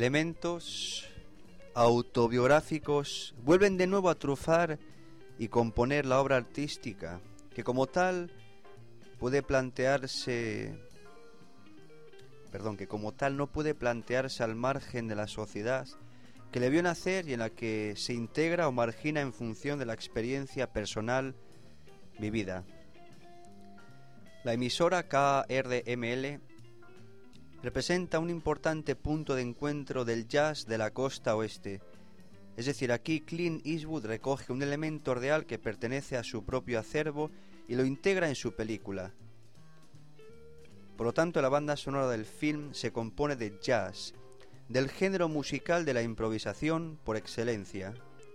elementos autobiográficos vuelven de nuevo a trufar y componer la obra artística, que como tal no puede plantearse al margen de la sociedad que le vio nacer y en la que se integra o margina en función de la experiencia personal vivida. La emisora KRML representa un importante punto de encuentro del jazz de la costa oeste. Es decir, aquí Clint Eastwood recoge un elemento real que pertenece a su propio acervo y lo integra en su película. Por lo tanto, la banda sonora del film se compone de jazz, del género musical de la improvisación por excelencia.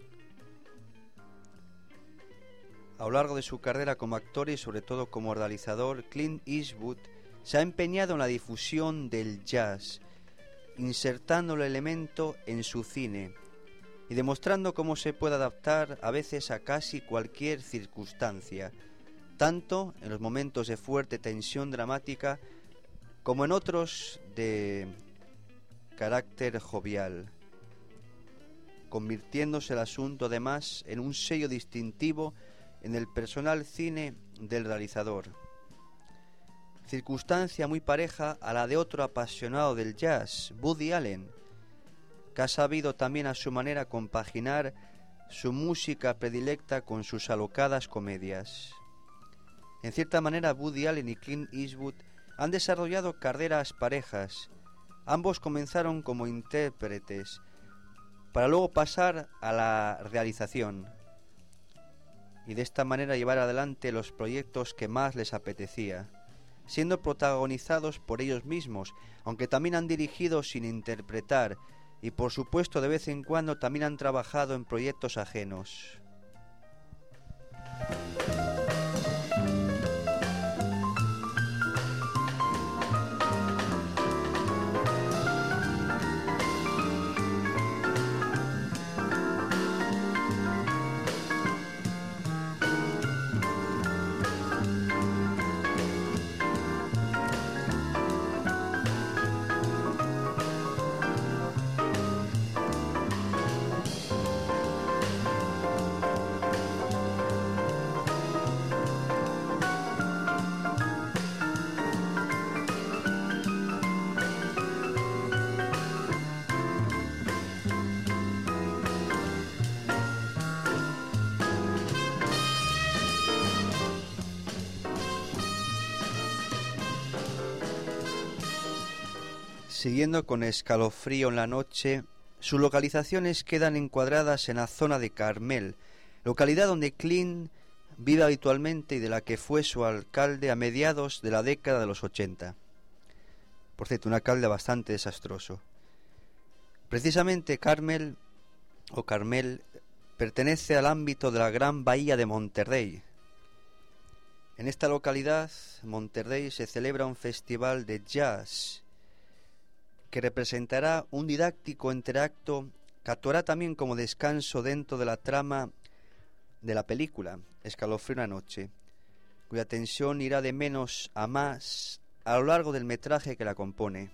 A lo largo de su carrera como actor y sobre todo como realizador, Clint Eastwood se ha empeñado en la difusión del jazz, insertando el elemento en su cine y demostrando cómo se puede adaptar a veces a casi cualquier circunstancia, tanto en los momentos de fuerte tensión dramática como en otros de carácter jovial, convirtiéndose el asunto además en un sello distintivo en el personal cine del realizador. Circunstancia muy pareja a la de otro apasionado del jazz, Woody Allen, que ha sabido también a su manera compaginar su música predilecta con sus alocadas comedias. En cierta manera, Woody Allen y Clint Eastwood han desarrollado carreras parejas. Ambos comenzaron como intérpretes, para luego pasar a la realización, y de esta manera llevar adelante los proyectos que más les apetecía, siendo protagonizados por ellos mismos, aunque también han dirigido sin interpretar, y por supuesto de vez en cuando también han trabajado en proyectos ajenos. Siguiendo con Escalofrío en la noche, sus localizaciones quedan encuadradas en la zona de Carmel, localidad donde Clint vive habitualmente y de la que fue su alcalde a mediados de la década de los 80. Por cierto, un alcalde bastante desastroso. Precisamente Carmel pertenece al ámbito de la Gran Bahía de Monterrey. En esta localidad, Monterrey, se celebra un festival de jazz que representará un didáctico entreacto que actuará también como descanso dentro de la trama de la película Escalofrío en la noche, cuya tensión irá de menos a más a lo largo del metraje que la compone.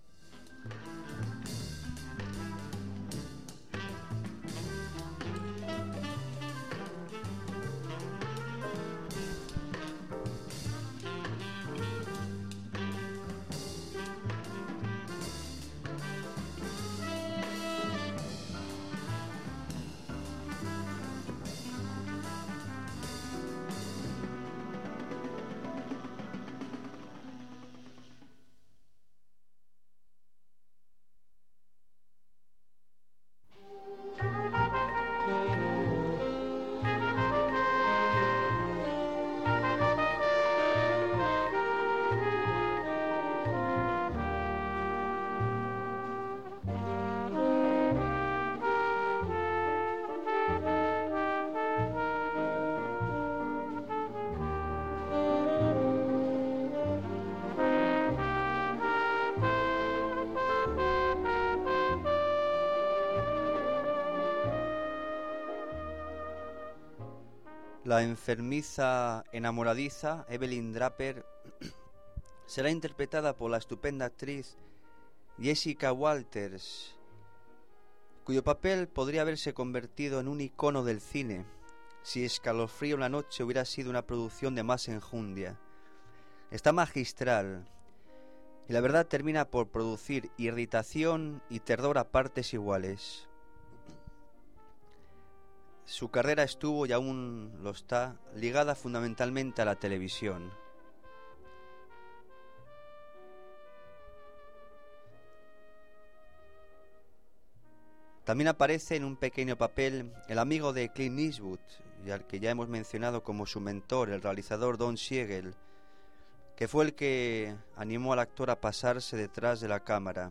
La enfermiza enamoradiza Evelyn Draper será interpretada por la estupenda actriz Jessica Walters, cuyo papel podría haberse convertido en un icono del cine si Escalofrío en la noche hubiera sido una producción de más enjundia. Está magistral y la verdad termina por producir irritación y terror a partes iguales. Su carrera estuvo, y aún lo está, ligada fundamentalmente a la televisión. También aparece en un pequeño papel el amigo de Clint Eastwood, y al que ya hemos mencionado como su mentor, el realizador Don Siegel, que fue el que animó al actor a pasarse detrás de la cámara.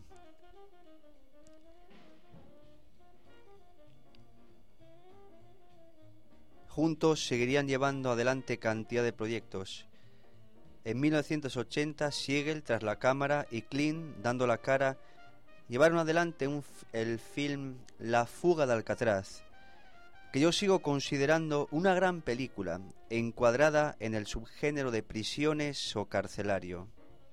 Juntos seguirían llevando adelante cantidad de proyectos. En 1980, Siegel tras la cámara y Clint dando la cara llevaron adelante el film La fuga de Alcatraz, que yo sigo considerando una gran película, encuadrada en el subgénero de prisiones o carcelario.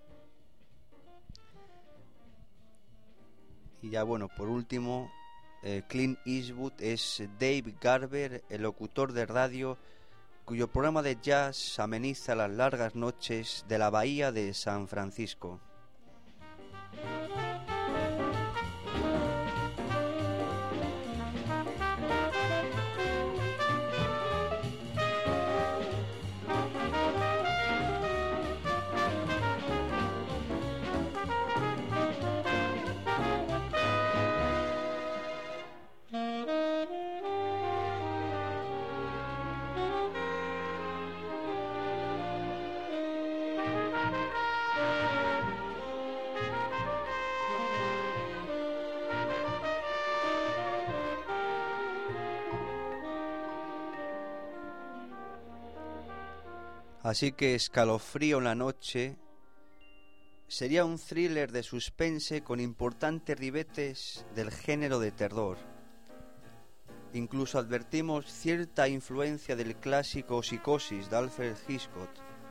Y ya bueno, por último, Clint Eastwood es Dave Garber, el locutor de radio cuyo programa de jazz ameniza las largas noches de la bahía de San Francisco. Así que Escalofrío en la noche sería un thriller de suspense con importantes ribetes del género de terror. Incluso advertimos cierta influencia del clásico Psicosis de Alfred Hitchcock.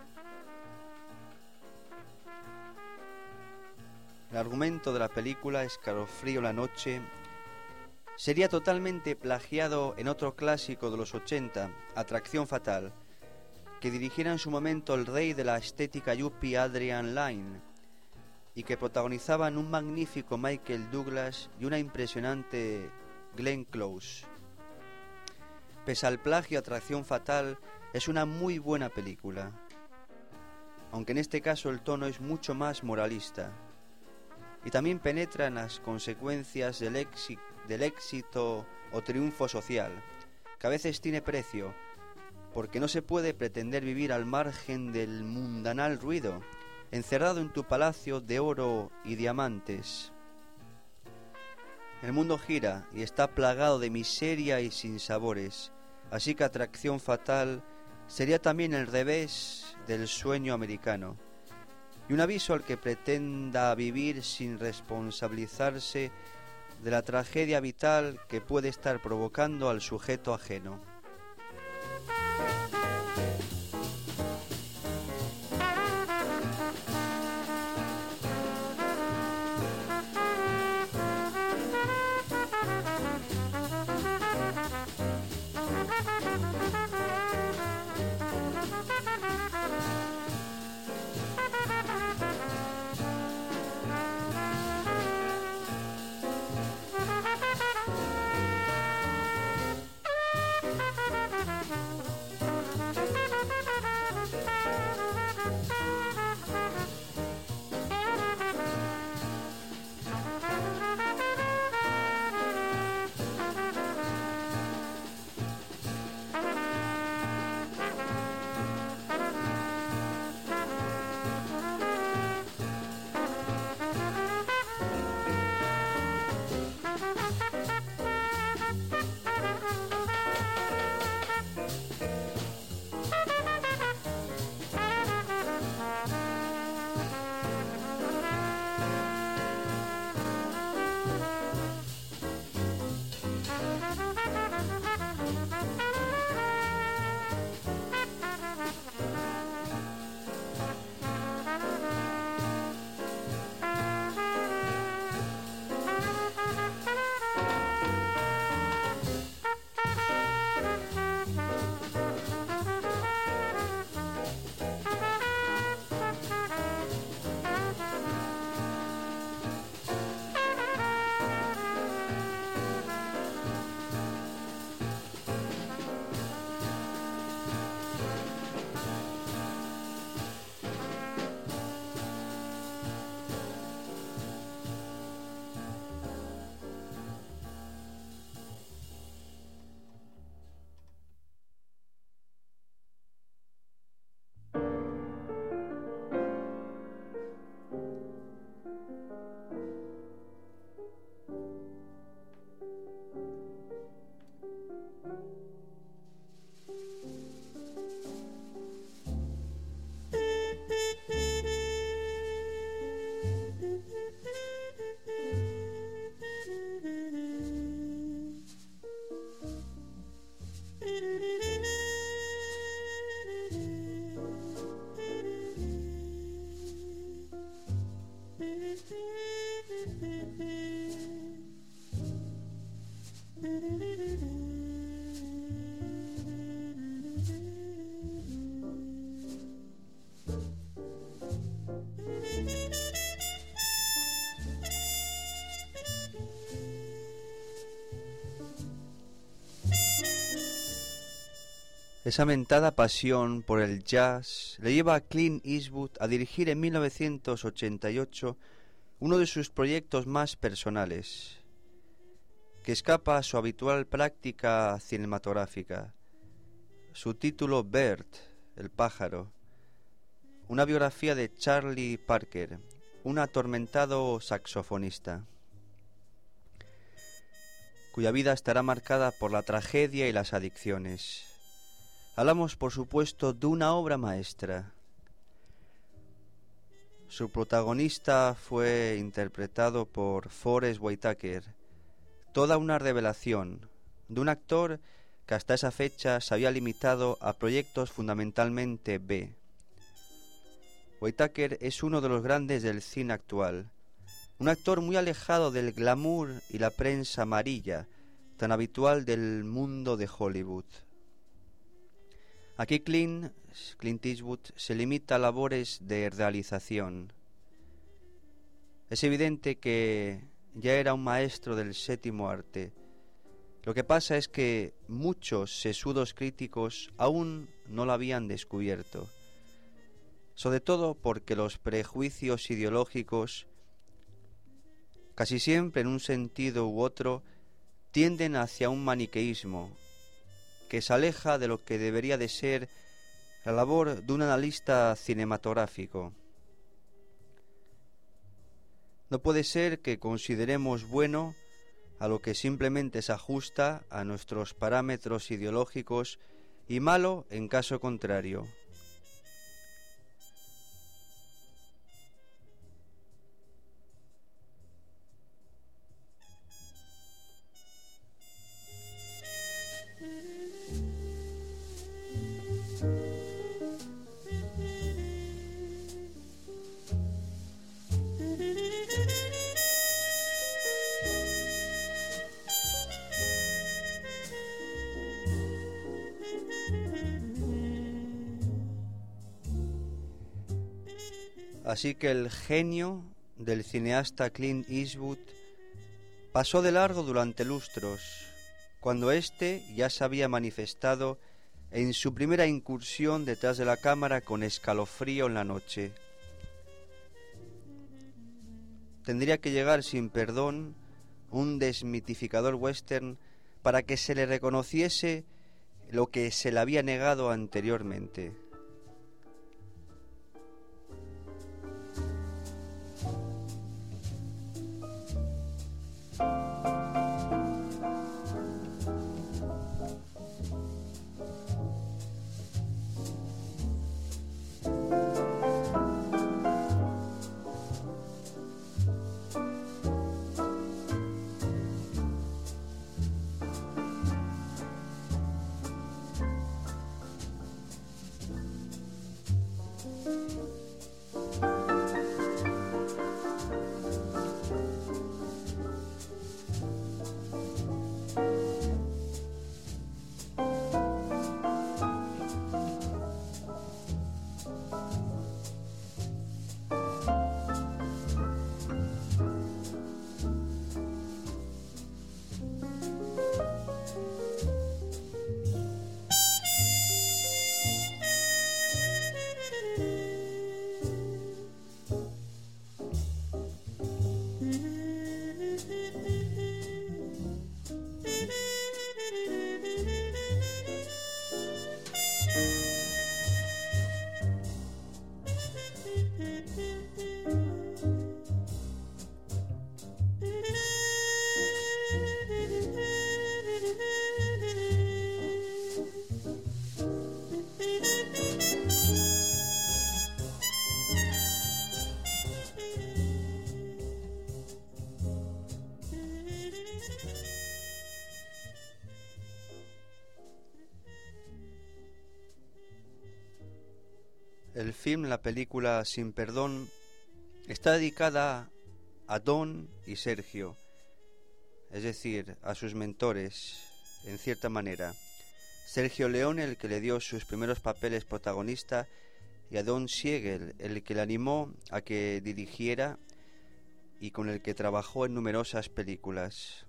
El argumento de la película Escalofrío en la noche sería totalmente plagiado en otro clásico de los 80, Atracción Fatal, que dirigiera en su momento el rey de la estética yuppie Adrian Lyne y que protagonizaban un magnífico Michael Douglas y una impresionante Glenn Close. Pese al plagio, Atracción Fatal es una muy buena película, aunque en este caso el tono es mucho más moralista y también penetra en las consecuencias del éxito o triunfo social, que a veces tiene precio, porque no se puede pretender vivir al margen del mundanal ruido, encerrado en tu palacio de oro y diamantes. El mundo gira y está plagado de miseria y sinsabores, así que Atracción Fatal sería también el revés del sueño americano, y un aviso al que pretenda vivir sin responsabilizarse de la tragedia vital que puede estar provocando al sujeto ajeno. Esa mentada pasión por el jazz le lleva a Clint Eastwood a dirigir en 1988 uno de sus proyectos más personales, que escapa a su habitual práctica cinematográfica. Su título, Bird, el pájaro, una biografía de Charlie Parker, un atormentado saxofonista, cuya vida estará marcada por la tragedia y las adicciones. Hablamos, por supuesto, de una obra maestra. Su protagonista fue interpretado por Forest Whitaker, toda una revelación de un actor que hasta esa fecha se había limitado a proyectos fundamentalmente B. Whitaker es uno de los grandes del cine actual, un actor muy alejado del glamour y la prensa amarilla tan habitual del mundo de Hollywood. Aquí Clint Eastwood se limita a labores de realización. Es evidente que ya era un maestro del séptimo arte. Lo que pasa es que muchos sesudos críticos aún no lo habían descubierto, sobre todo porque los prejuicios ideológicos, casi siempre en un sentido u otro, tienden hacia un maniqueísmo que se aleja de lo que debería de ser la labor de un analista cinematográfico. No puede ser que consideremos bueno a lo que simplemente se ajusta a nuestros parámetros ideológicos y malo en caso contrario. Así que el genio del cineasta Clint Eastwood pasó de largo durante lustros, cuando éste ya se había manifestado en su primera incursión detrás de la cámara con Escalofrío en la noche. Tendría que llegar sin perdón un desmitificador western para que se le reconociese lo que se le había negado anteriormente. El film, la película Sin Perdón, está dedicada a Don y Sergio, es decir, a sus mentores, en cierta manera. Sergio Leone, el que le dio sus primeros papeles protagonista, y a Don Siegel, el que le animó a que dirigiera y con el que trabajó en numerosas películas.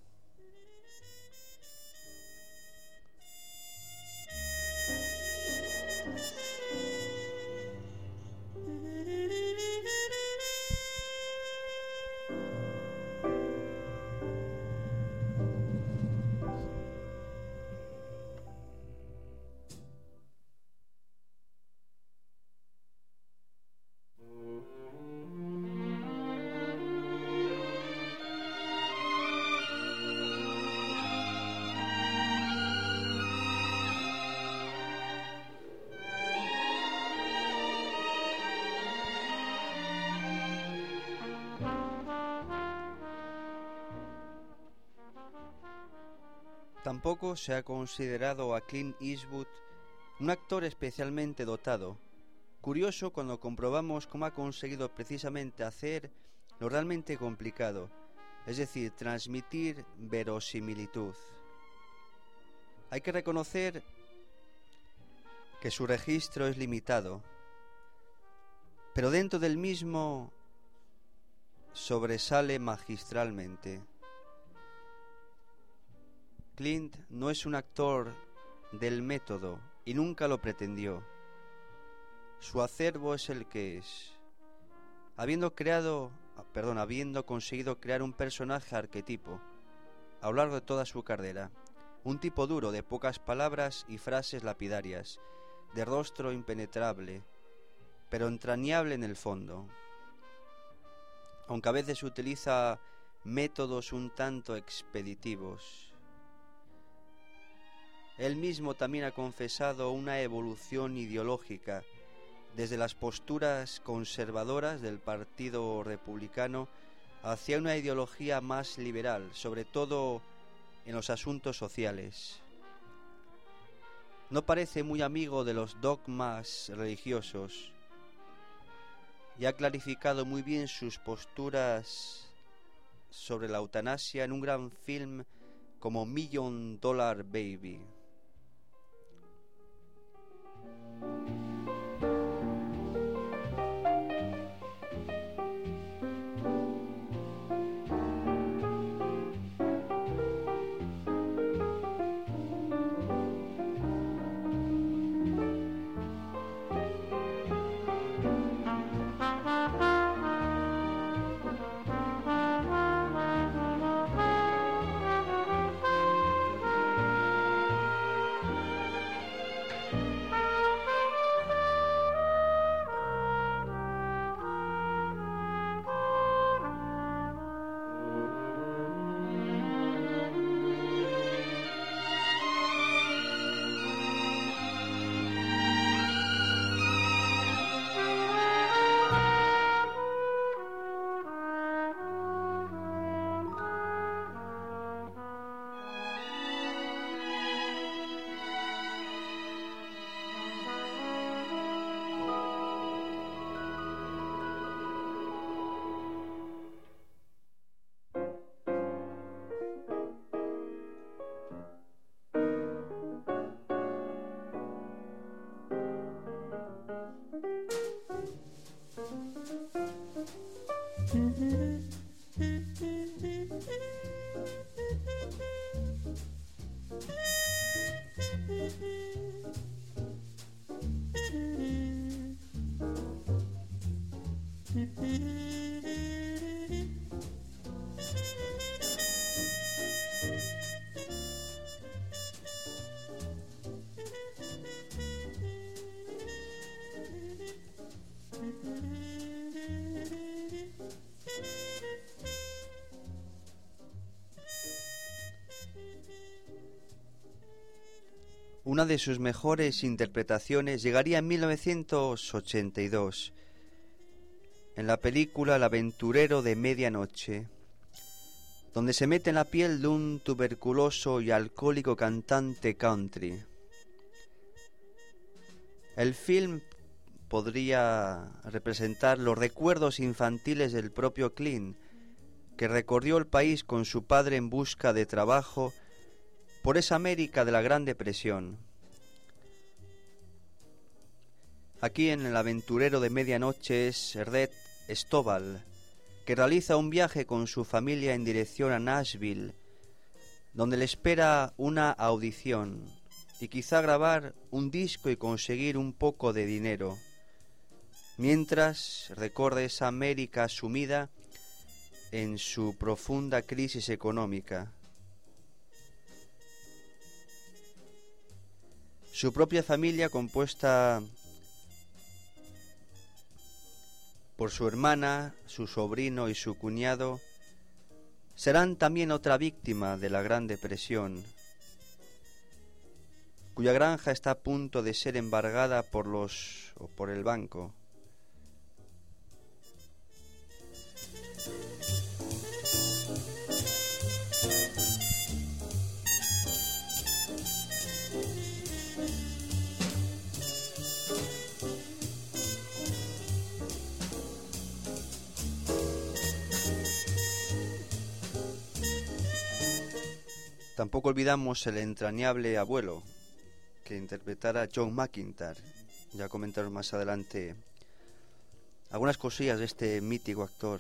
tampoco se ha considerado a Clint Eastwood un actor especialmente dotado. Curioso cuando comprobamos cómo ha conseguido precisamente hacer lo realmente complicado, es decir, transmitir verosimilitud. Hay que reconocer que su registro es limitado, pero dentro del mismo sobresale magistralmente. Clint no es un actor del método y nunca lo pretendió. Su acervo es el que es. Habiendo conseguido crear un personaje arquetipo a lo largo de toda su carrera, un tipo duro de pocas palabras y frases lapidarias, de rostro impenetrable, pero entrañable en el fondo. Aunque a veces utiliza métodos un tanto expeditivos. Él mismo también ha confesado una evolución ideológica desde las posturas conservadoras del Partido Republicano hacia una ideología más liberal, sobre todo en los asuntos sociales. No parece muy amigo de los dogmas religiosos y ha clarificado muy bien sus posturas sobre la eutanasia en un gran film como $1 Million Baby. Una de sus mejores interpretaciones llegaría en 1982, en la película El aventurero de medianoche, donde se mete en la piel de un tuberculoso y alcohólico cantante country. El film podría representar los recuerdos infantiles del propio Clint, que recorrió el país con su padre en busca de trabajo por esa América de la Gran Depresión. Aquí en El aventurero de medianoche es Red Stovall, que realiza un viaje con su familia en dirección a Nashville, donde le espera una audición y quizá grabar un disco y conseguir un poco de dinero, mientras recorre esa América sumida en su profunda crisis económica. Su propia familia, compuesta por su hermana, su sobrino y su cuñado, serán también otra víctima de la Gran Depresión, cuya granja está a punto de ser embargada por el banco. Tampoco olvidamos el entrañable abuelo, que interpretara John McIntyre. Ya comentaron más adelante algunas cosillas de este mítico actor.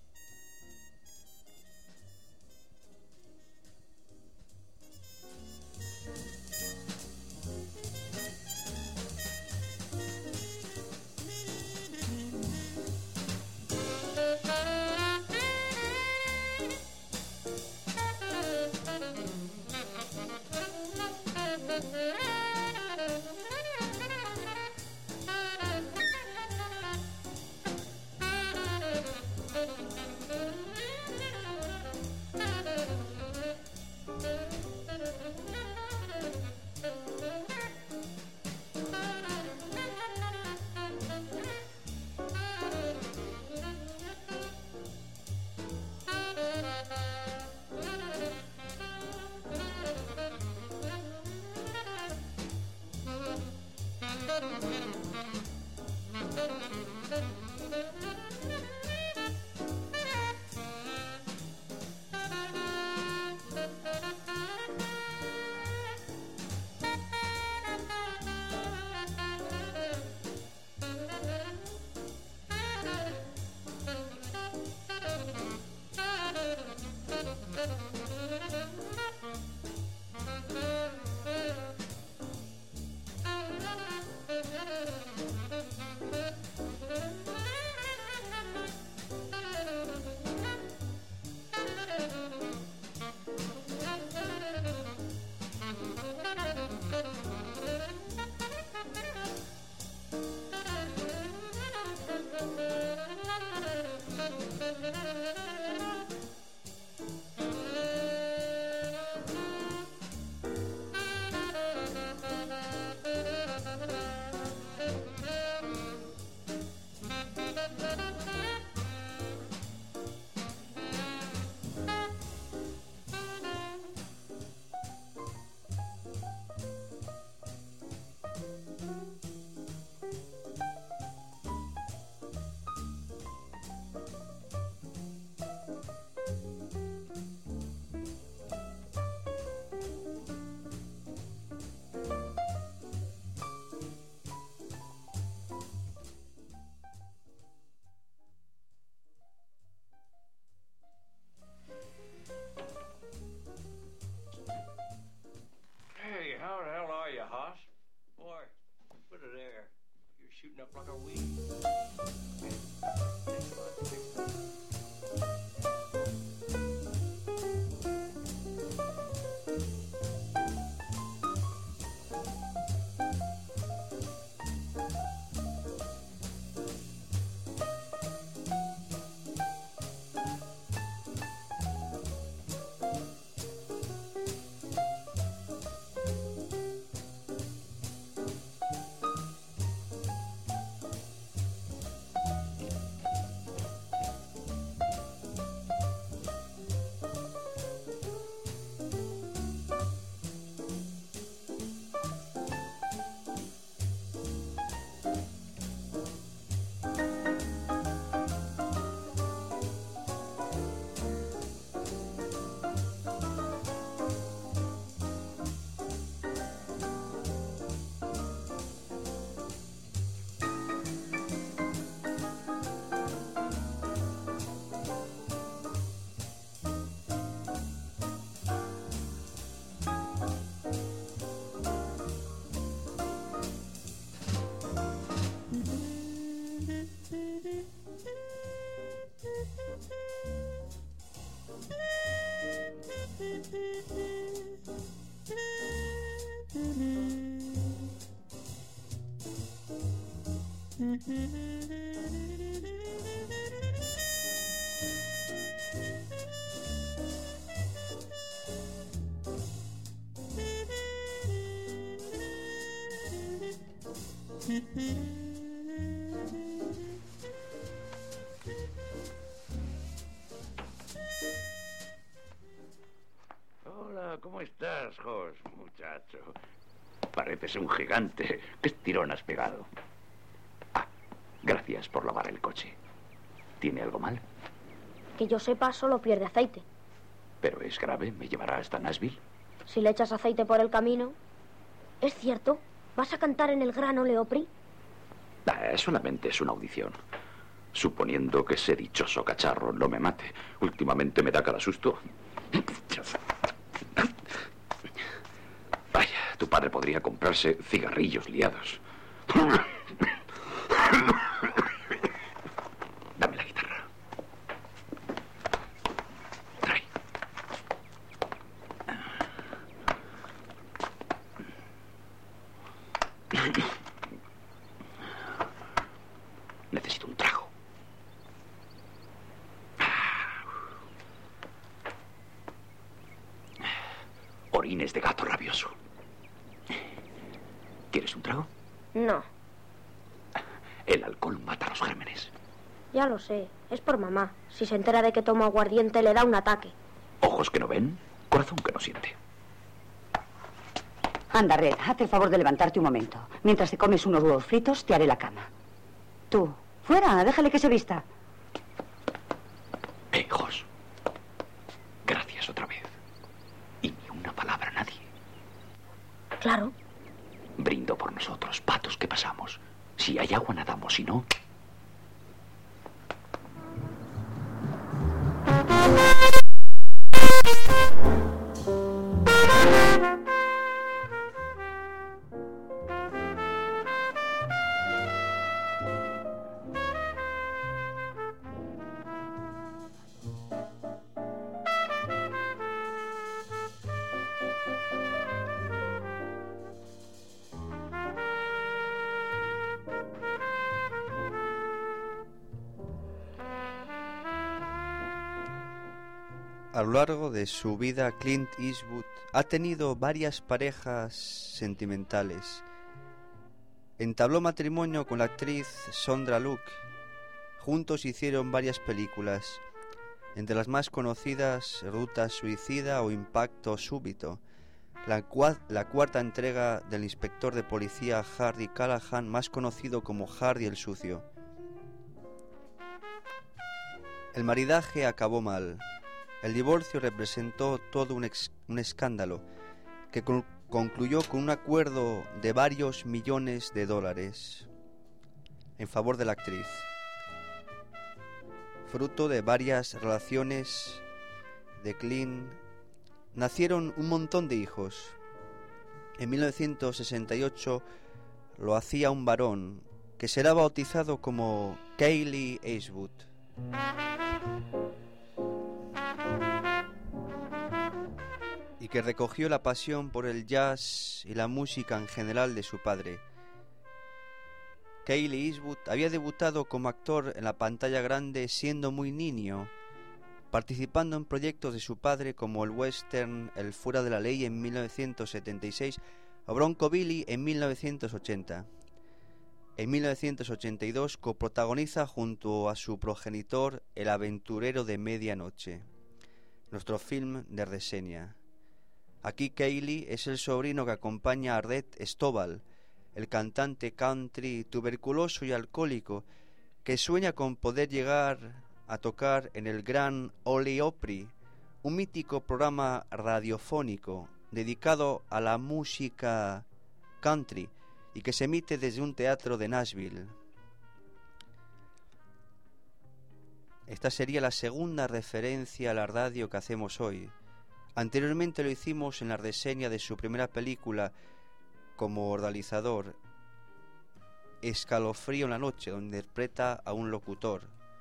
Shooting up like a weed. Hola, ¿cómo estás, Jos, muchacho? Pareces un gigante. ¿Qué estirón has pegado? Ah, gracias por lavar el coche. ¿Tiene algo mal? Que yo sepa, solo pierde aceite. Pero es grave. ¿Me llevará hasta Nashville? Si le echas aceite por el camino. ¿Es cierto? ¿Vas a cantar en el Gran Ole Opry? Solamente es una audición. Suponiendo que ese dichoso cacharro no me mate. Últimamente me da cada susto. Vaya, tu padre podría comprarse cigarrillos liados. Dame la guitarra. Trae. Necesito un trago. Orines de gato rabioso. ¿Quieres un trago? No, El alcohol mata a los gérmenes. ya lo sé. Es por mamá. Si se entera de que tomo aguardiente, le da un ataque. Ojos que no ven, corazón que no siente. Anda, Red, haz el favor de levantarte un momento. Mientras te comes unos huevos fritos, te haré la cama. Tú, fuera, déjale que se vista. Jos. Gracias otra vez. Y ni una palabra a nadie. Claro. Brindo por nosotros, patos que pasamos. Si hay agua, nadamos. Si no... A lo largo de su vida, Clint Eastwood ha tenido varias parejas sentimentales. Entabló matrimonio con la actriz Sondra Luke. Juntos hicieron varias películas, entre las más conocidas Ruta Suicida o Impacto Súbito, la cuarta entrega del inspector de policía Hardy Callahan, más conocido como Hardy el Sucio. El maridaje acabó mal. El divorcio representó todo un escándalo que concluyó con un acuerdo de varios millones de dólares en favor de la actriz. Fruto de varias relaciones de Clint, nacieron un montón de hijos. En 1968 lo hacía un varón que será bautizado como Kaylee Eastwood. Y que recogió la pasión por el jazz y la música en general de su padre. Kaylee Eastwood había debutado como actor en la pantalla grande siendo muy niño, participando en proyectos de su padre como el western El Fuera de la Ley en 1976 o Bronco Billy en 1980. En 1982 coprotagoniza junto a su progenitor El Aventurero de Medianoche, nuestro film de reseña. Aquí Kaylee es el sobrino que acompaña a Red Stovall, el cantante country tuberculoso y alcohólico que sueña con poder llegar a tocar en el Gran Ole Opry, un mítico programa radiofónico dedicado a la música country y que se emite desde un teatro de Nashville. Esta sería la segunda referencia a la radio que hacemos hoy. Anteriormente lo hicimos en la reseña de su primera película como realizador, Escalofrío en la noche, donde interpreta a un locutor.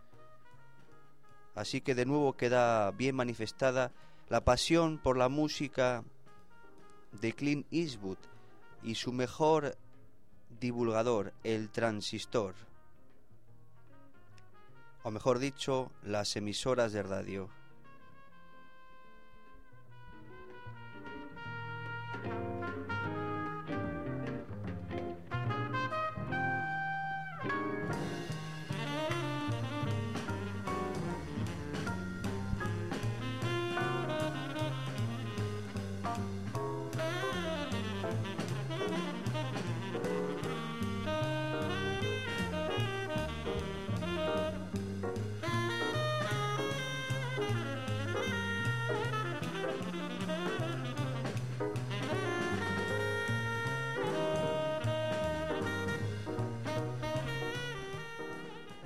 Así que de nuevo queda bien manifestada la pasión por la música de Clint Eastwood y su mejor divulgador, el transistor, o mejor dicho, las emisoras de radio.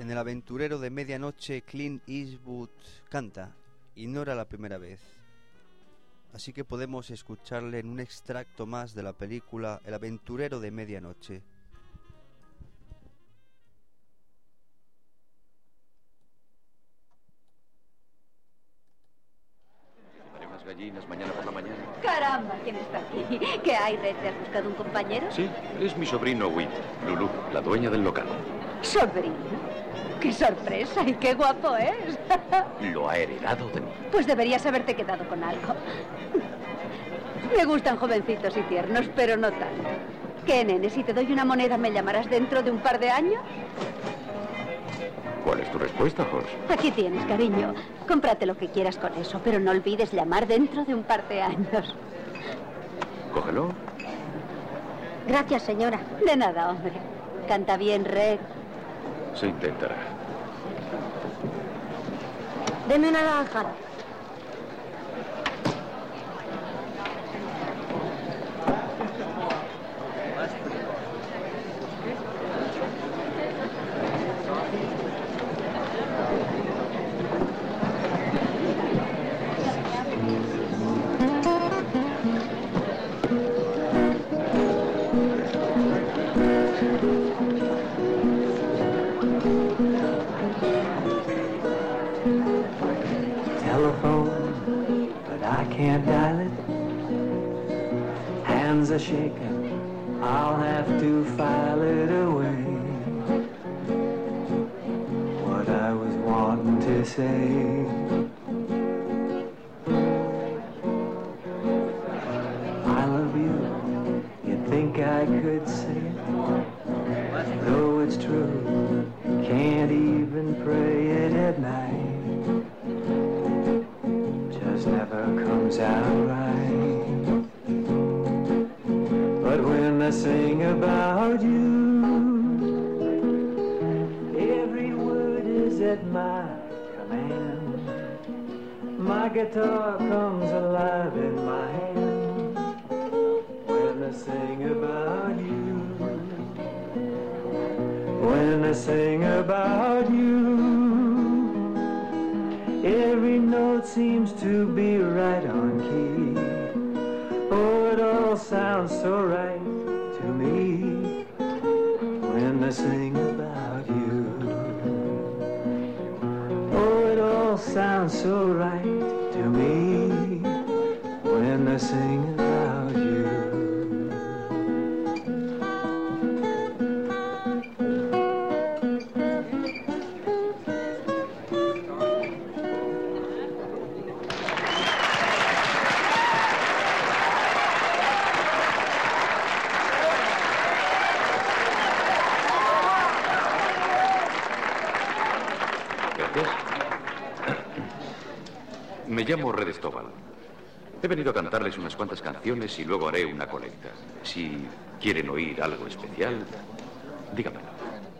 En El aventurero de medianoche, Clint Eastwood canta, y no era la primera vez. Así que podemos escucharle en un extracto más de la película El aventurero de medianoche. Haré unas gallinas mañana por la mañana. Caramba, ¿quién está aquí? ¿Qué hay, Red? ¿Te has buscado un compañero? Sí, es mi sobrino Whit, Lulu, la dueña del local. Sobrino. ¡Qué sorpresa! ¡Y qué guapo es! Lo ha heredado de mí. Pues deberías haberte quedado con algo. Me gustan jovencitos y tiernos, pero no tanto. ¿Qué, nene? Si te doy una moneda, ¿me llamarás dentro de un par de años? ¿Cuál es tu respuesta, Horst? Aquí tienes, cariño. Cómprate lo que quieras con eso, pero no olvides llamar dentro de un par de años. Cógelo. Gracias, señora. De nada, hombre. Canta bien, Red. Se intentará. Deme una naranja. Telephone, but I can't dial it. Hands are shaking, I'll have to file it away. What I was wanting to say. I love you, you'd think I could say it. Though it's true, can't even pray it at night. Just never comes out right. But when I sing about you, every word is at my command. My guitar comes alive in my hand. When I sing about you, when I sing about you, every note seems to be right on key. Oh, it all sounds so right to me when I sing about you. Oh, it all sounds so right to me when I sing about you. Me llamo Red Stovall. He venido a cantarles unas cuantas canciones y luego haré una colecta. Si quieren oír algo especial, díganmelo.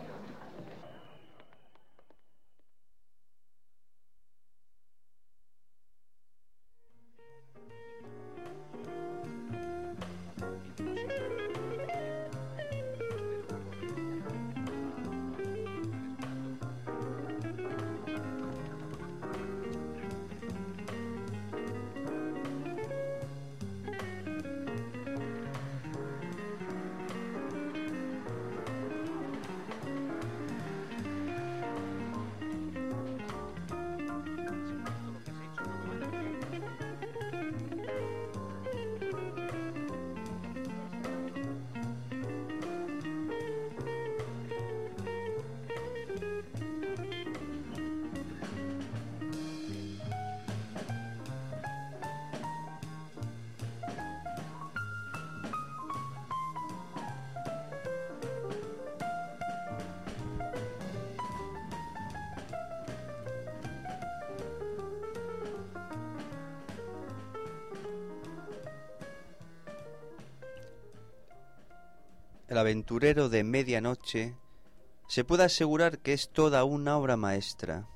El aventurero de medianoche se puede asegurar que es toda una obra maestra.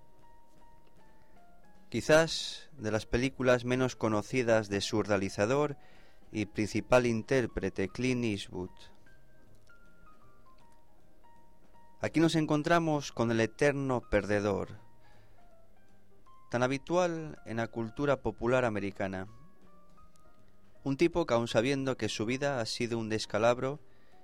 Quizás de las películas menos conocidas de su realizador y principal intérprete, Clint Eastwood. Aquí nos encontramos con el eterno perdedor, tan habitual en la cultura popular americana. Un tipo que, aun sabiendo que su vida ha sido un descalabro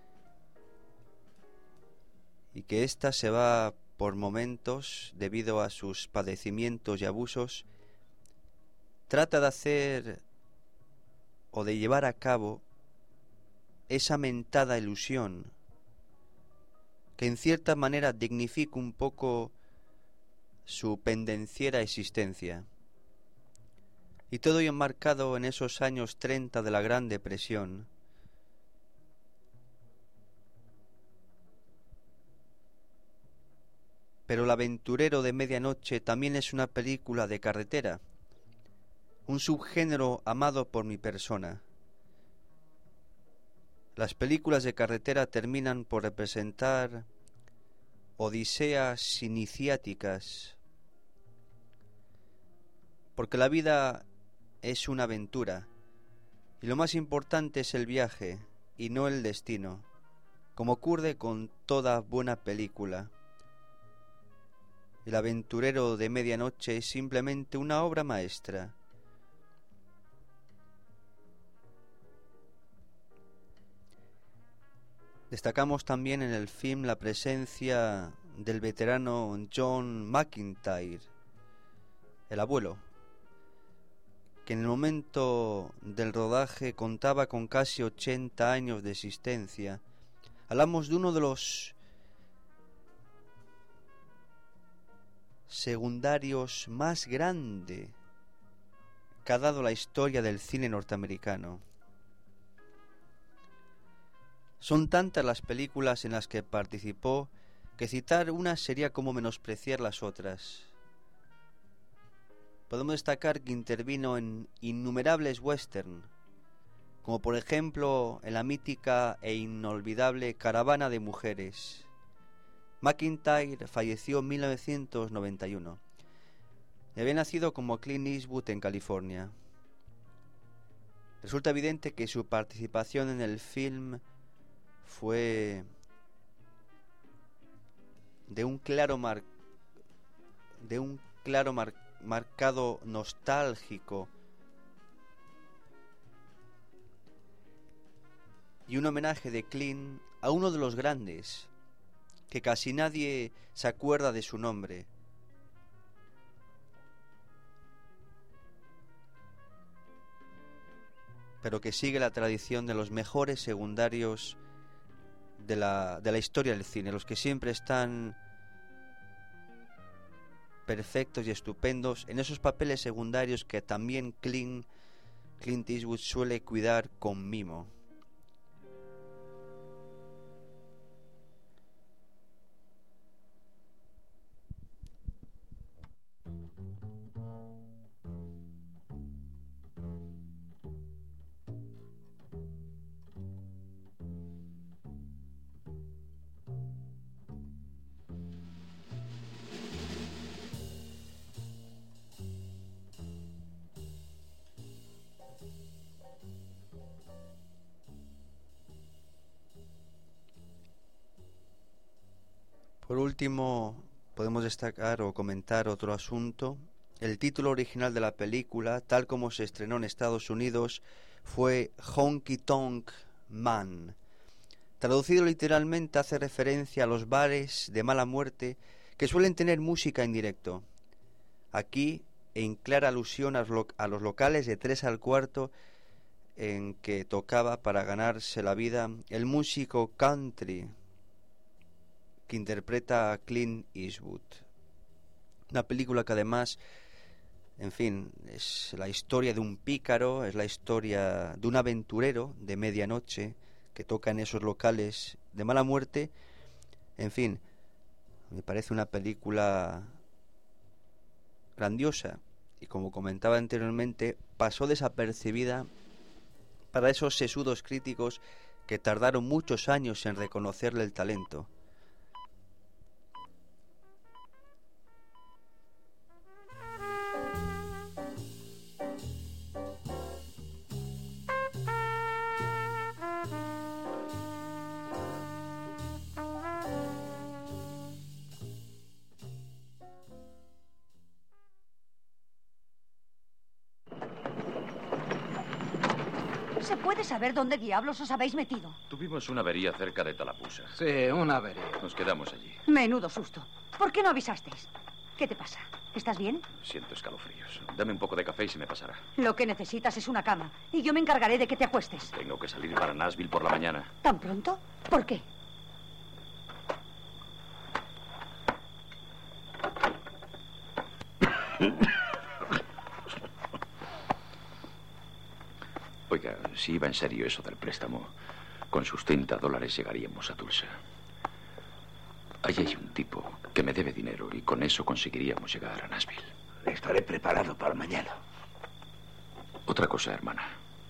y que ésta se va por momentos debido a sus padecimientos y abusos, trata de hacer o de llevar a cabo esa mentada ilusión que en cierta manera dignifica un poco su pendenciera existencia. Y todo ello enmarcado en esos años 30 de la Gran Depresión. Pero El aventurero de medianoche también es una película de carretera, un subgénero amado por mi persona. Las películas de carretera terminan por representar odiseas iniciáticas, porque la vida es una aventura, y lo más importante es el viaje y no el destino, como ocurre con toda buena película. El aventurero de medianoche es simplemente una obra maestra. Destacamos también en el film la presencia del veterano John McIntyre, el abuelo, que en el momento del rodaje contaba con casi 80 años de existencia. Hablamos de uno de los secundarios más grande que ha dado la historia del cine norteamericano. Son tantas las películas en las que participó que citar una sería como menospreciar las otras. Podemos destacar que intervino en innumerables western, como por ejemplo en la mítica e inolvidable Caravana de Mujeres. McIntyre falleció en 1991 y había nacido como Clint Eastwood en California. Resulta evidente que su participación en el film fue de un claro marcado nostálgico y un homenaje de Clint a uno de los grandes, que casi nadie se acuerda de su nombre, pero que sigue la tradición de los mejores secundarios de la historia del cine, los que siempre están perfectos y estupendos en esos papeles secundarios que también Clint Eastwood suele cuidar con mimo. Por último, podemos destacar o comentar otro asunto. El título original de la película, tal como se estrenó en Estados Unidos, fue Honky Tonk Man. Traducido literalmente, hace referencia a los bares de mala muerte que suelen tener música en directo. Aquí, en clara alusión a los locales de 3 al cuarto en que tocaba para ganarse la vida el músico country que interpreta a Clint Eastwood. Una película que además, en fin, es la historia de un pícaro, es la historia de un aventurero de medianoche que toca en esos locales de mala muerte. En fin, me parece una película grandiosa y, como comentaba anteriormente, pasó desapercibida para esos sesudos críticos que tardaron muchos años en reconocerle el talento. ¿Se puede saber dónde diablos os habéis metido? Tuvimos una avería cerca de Talapusa. Sí, una avería. Nos quedamos allí. Menudo susto. ¿Por qué no avisasteis? ¿Qué te pasa? ¿Estás bien? Siento escalofríos. Dame un poco de café y se me pasará. Lo que necesitas es una cama. Y yo me encargaré de que te acuestes. Tengo que salir para Nashville por la mañana. ¿Tan pronto? ¿Por qué? Oiga, si iba en serio eso del préstamo, con sus $30 llegaríamos a Tulsa. Allí hay un tipo que me debe dinero y con eso conseguiríamos llegar a Nashville. Estaré preparado para mañana. Otra cosa, hermana.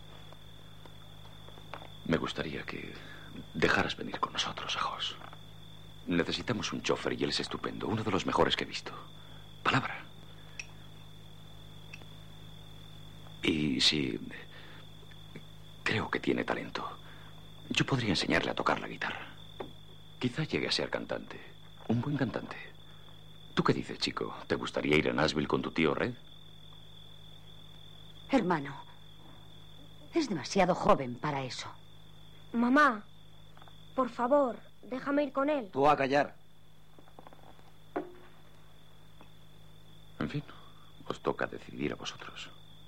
Me gustaría que dejaras venir con nosotros a Hoss. Necesitamos un chofer y él es estupendo, uno de los mejores que he visto. Palabra. Y si... creo que tiene talento. Yo podría enseñarle a tocar la guitarra. Quizá llegue a ser cantante. Un buen cantante. ¿Tú qué dices, chico? ¿Te gustaría ir a Nashville con tu tío Red? Hermano, es demasiado joven para eso. Mamá, por favor, déjame ir con él. Tú a callar. En fin, os toca decidir a vosotros.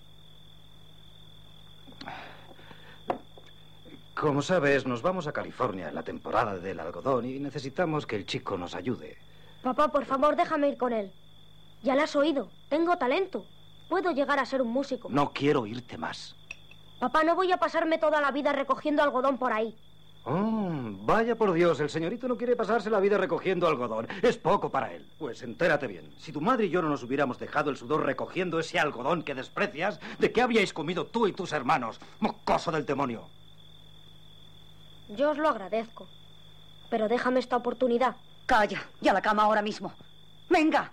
Como sabes, nos vamos a California en la temporada del algodón y necesitamos que el chico nos ayude. Papá, por favor, déjame ir con él. Ya lo has oído. Tengo talento. Puedo llegar a ser un músico. No quiero irte más. Papá, no voy a pasarme toda la vida recogiendo algodón por ahí. Oh, vaya por Dios, el señorito no quiere pasarse la vida recogiendo algodón. Es poco para él. Pues entérate bien. Si tu madre y yo no nos hubiéramos dejado el sudor recogiendo ese algodón que desprecias, ¿de qué habríais comido tú y tus hermanos? ¡Mocoso del demonio! Yo os lo agradezco. Pero déjame esta oportunidad. Calla, y a la cama ahora mismo. ¡Venga!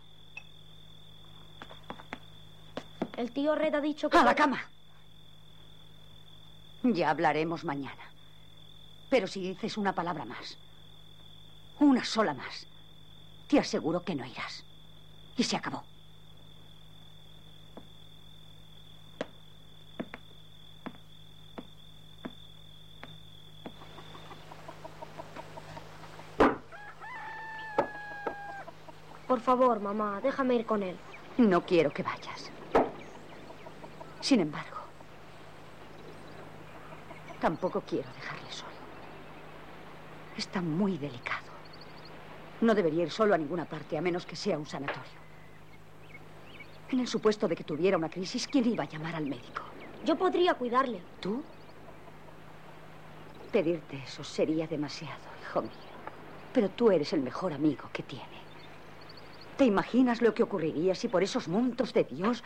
El tío Red ha dicho que... ¡A la cama! Ya hablaremos mañana. Pero si dices una palabra más, una sola más, te aseguro que no irás. Y se acabó. Por favor, mamá, déjame ir con él. No quiero que vayas. Sin embargo, tampoco quiero dejarle solo. Está muy delicado. No debería ir solo a ninguna parte, a menos que sea un sanatorio. En el supuesto de que tuviera una crisis, ¿quién iba a llamar al médico? Yo podría cuidarle. ¿Tú? Pedirte eso sería demasiado, hijo mío. Pero tú eres el mejor amigo que tiene. ¿Te imaginas lo que ocurriría si por esos mundos de Dios...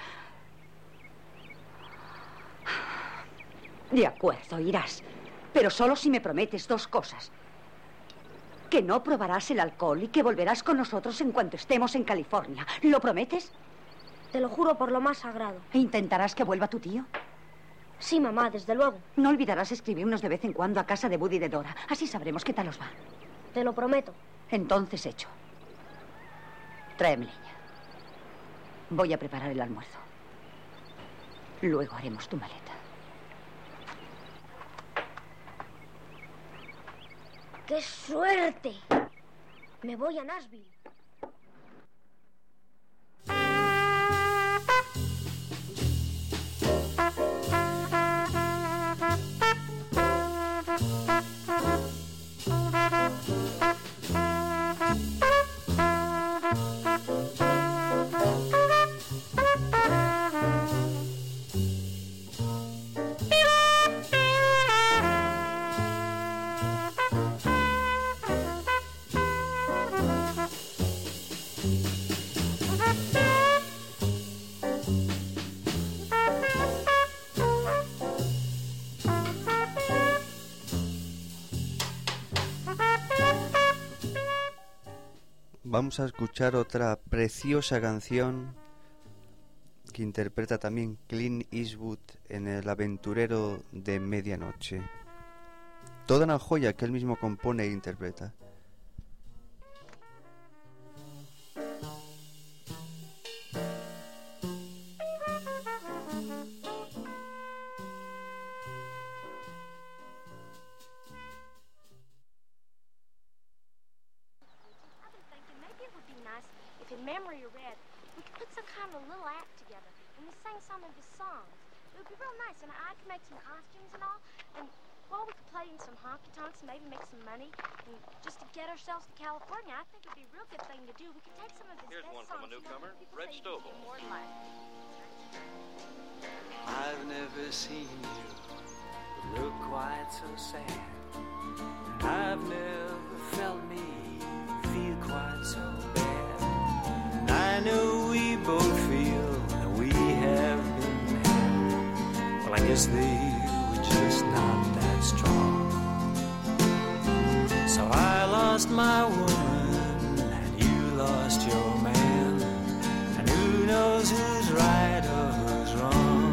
De acuerdo, irás. Pero solo si me prometes dos cosas. Que no probarás el alcohol y que volverás con nosotros en cuanto estemos en California. ¿Lo prometes? Te lo juro por lo más sagrado. ¿E intentarás que vuelva tu tío? Sí, mamá, desde luego. No olvidarás escribirnos de vez en cuando a casa de Buddy y de Dora. Así sabremos qué tal os va. Te lo prometo. Entonces hecho. Tráeme leña. Voy a preparar el almuerzo. Luego haremos tu maleta. ¡Qué suerte! Me voy a Nashville. Vamos a escuchar otra preciosa canción que interpreta también Clint Eastwood en El aventurero de medianoche. Toda una joya que él mismo compone e interpreta. if in memory or red, we could put some kind of a little act together and we sang some of his songs. It would be real nice, and I could make some costumes and all, and well, we could play in some honky-tonks and maybe make some money, and just to get ourselves to California, I think it would be a real good thing to do. We could take some of his Here's best one songs. from a newcomer, People Red say Stovall. immortalized. I've never seen you look quite so sad. I've never felt me feel quite so bad. And I know we both feel that we have been had. Well, I guess they were just not that strong. So I lost my woman and you lost your man. And who knows who's right or who's wrong.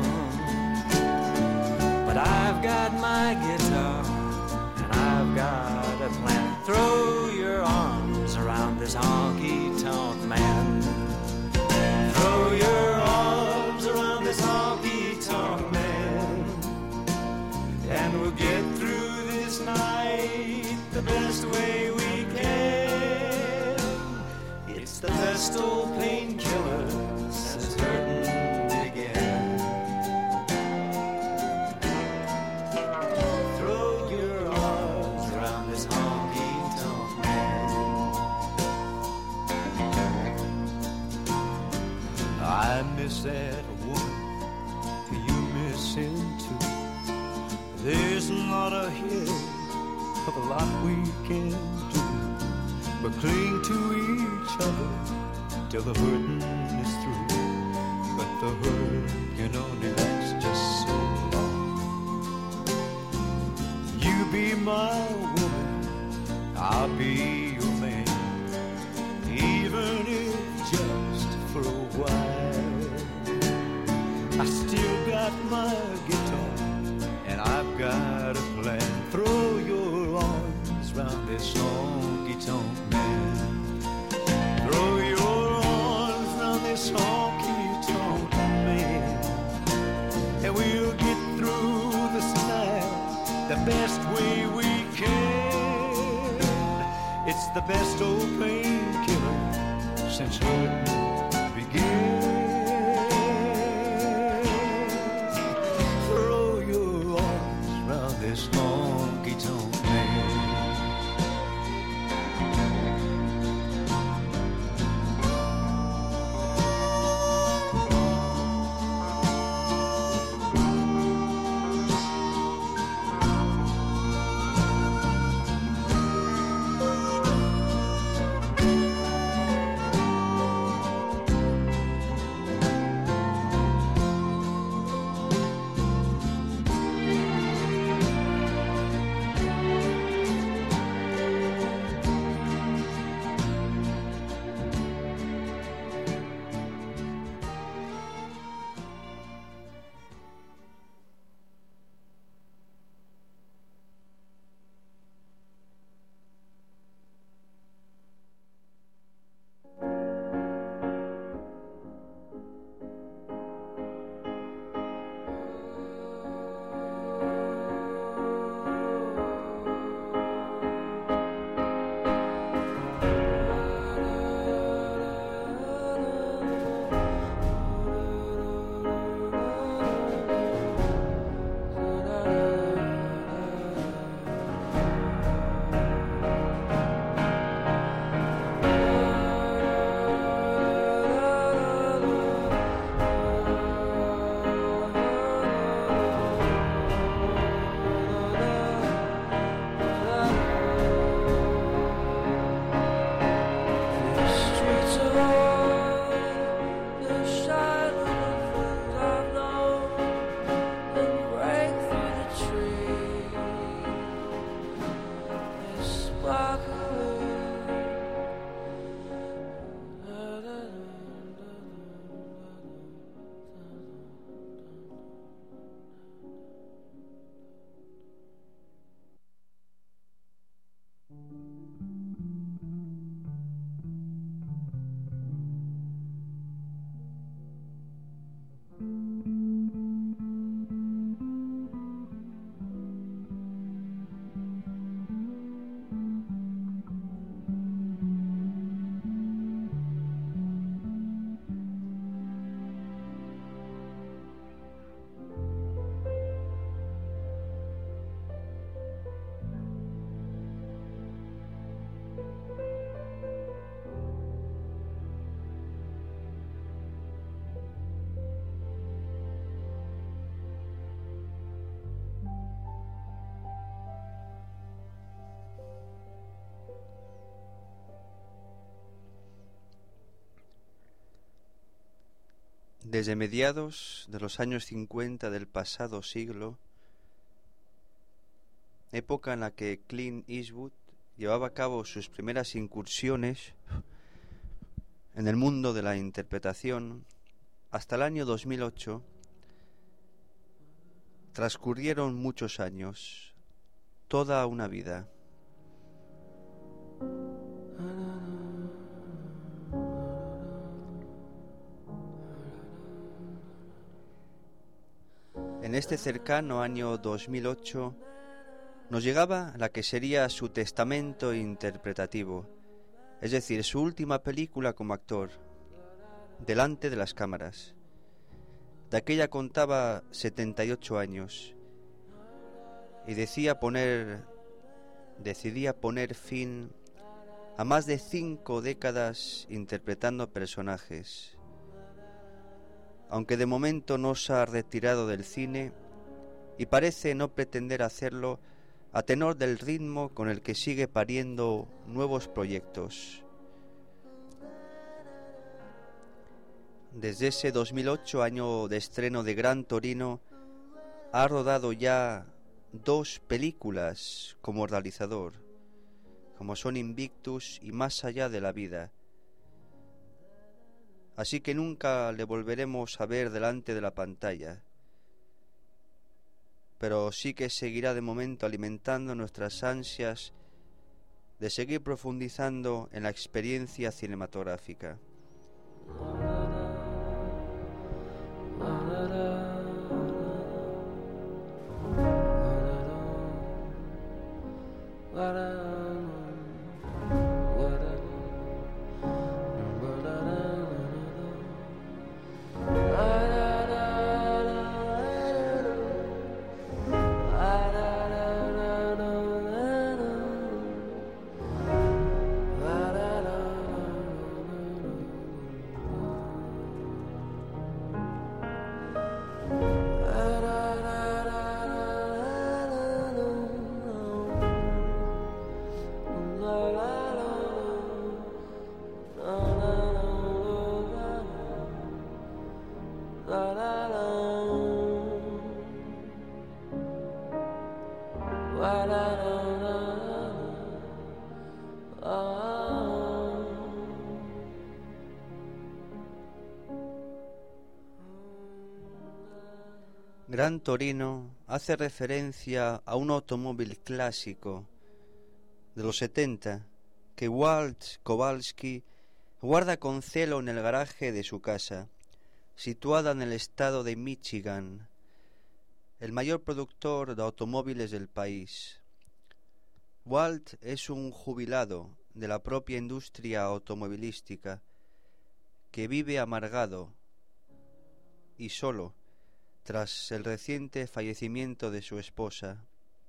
But I've got my guitar and I've got a plan. Throw your arms around this honky-tonk man. Throw your arms around this honky-tonk man. And we'll get through this night the best way we can. It's the best old painkiller since hurting began. Throw your arms around this honky-tonk man. I miss that woman, you miss him too. There's not a hint of a lot we can do, but cling to each other till the hurting is through. But the hurt can only last just so long. You be my woman, I'll be your man, even if just for a while. I still got my guitar and I've got a plan. Throw your arms round this honky-tonk man. Throw your arms round this honky-tonk man. And we'll get through this night the best way we can. It's the best old painkiller since hurting began. This honky-tonk man. Desde mediados de los años 50 del pasado siglo, época en la que Clint Eastwood llevaba a cabo sus primeras incursiones en el mundo de la interpretación, hasta el año 2008, transcurrieron muchos años, toda una vida. En este cercano año 2008 nos llegaba la que sería su testamento interpretativo, es decir, su última película como actor, delante de las cámaras. De aquella contaba 78 años y decidía poner fin a más de 5 décadas interpretando personajes. Aunque de momento no se ha retirado del cine y parece no pretender hacerlo a tenor del ritmo con el que sigue pariendo nuevos proyectos. Desde ese 2008, año de estreno de Gran Torino, ha rodado ya 2 películas como realizador, como son Invictus y Más allá de la vida. Así que nunca le volveremos a ver delante de la pantalla, pero sí que seguirá de momento alimentando nuestras ansias de seguir profundizando en la experiencia cinematográfica. Gran Torino hace referencia a un automóvil clásico de los 70 que Walt Kowalski guarda con celo en el garaje de su casa, situada en el estado de Michigan, el mayor productor de automóviles del país. Walt es un jubilado de la propia industria automovilística que vive amargado y solo tras el reciente fallecimiento de su esposa.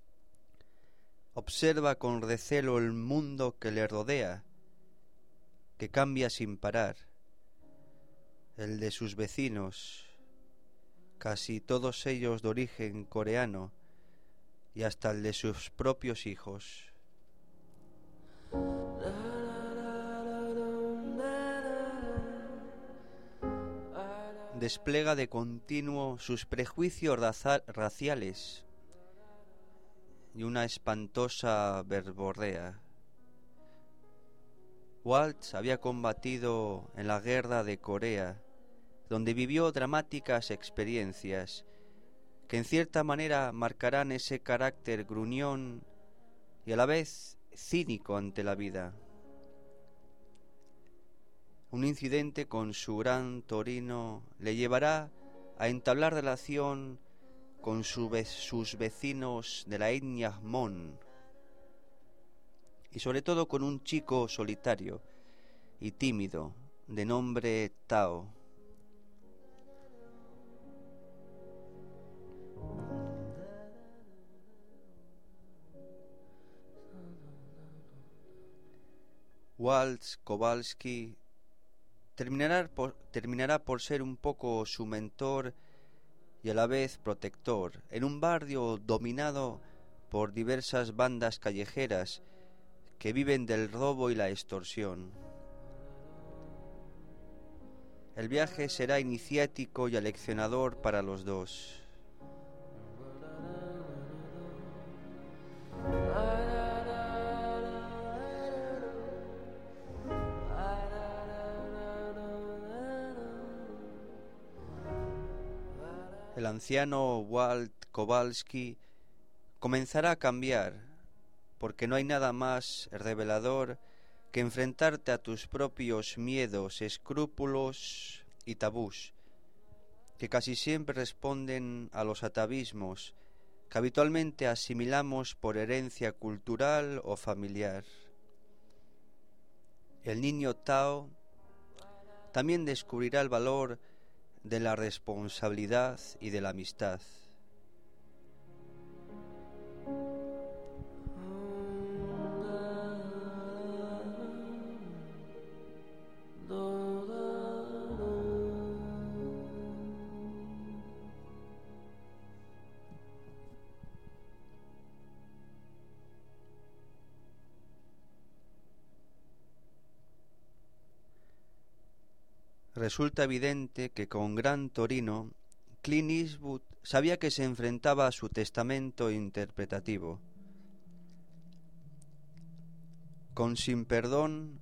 Observa con recelo el mundo que le rodea, que cambia sin parar, el de sus vecinos, casi todos ellos de origen coreano, y hasta el de sus propios hijos. Despliega de continuo sus prejuicios raciales y una espantosa verborrea. Walt había combatido en la guerra de Corea, donde vivió dramáticas experiencias que en cierta manera marcarán ese carácter gruñón y a la vez cínico ante la vida. Un incidente con su Gran Torino le llevará a entablar relación con sus vecinos de la etnia Hmong y sobre todo con un chico solitario y tímido de nombre Tao. Walt Kowalski terminará por ser un poco su mentor y a la vez protector en un barrio dominado por diversas bandas callejeras que viven del robo y la extorsión. El viaje será iniciático y aleccionador para los dos. El anciano Walt Kowalski comenzará a cambiar, porque no hay nada más revelador que enfrentarte a tus propios miedos, escrúpulos y tabús, que casi siempre responden a los atavismos que habitualmente asimilamos por herencia cultural o familiar. El niño Tao también descubrirá el valor de la responsabilidad y de la amistad. Resulta evidente que con Gran Torino, Clint Eastwood sabía que se enfrentaba a su testamento interpretativo. Con Sin Perdón,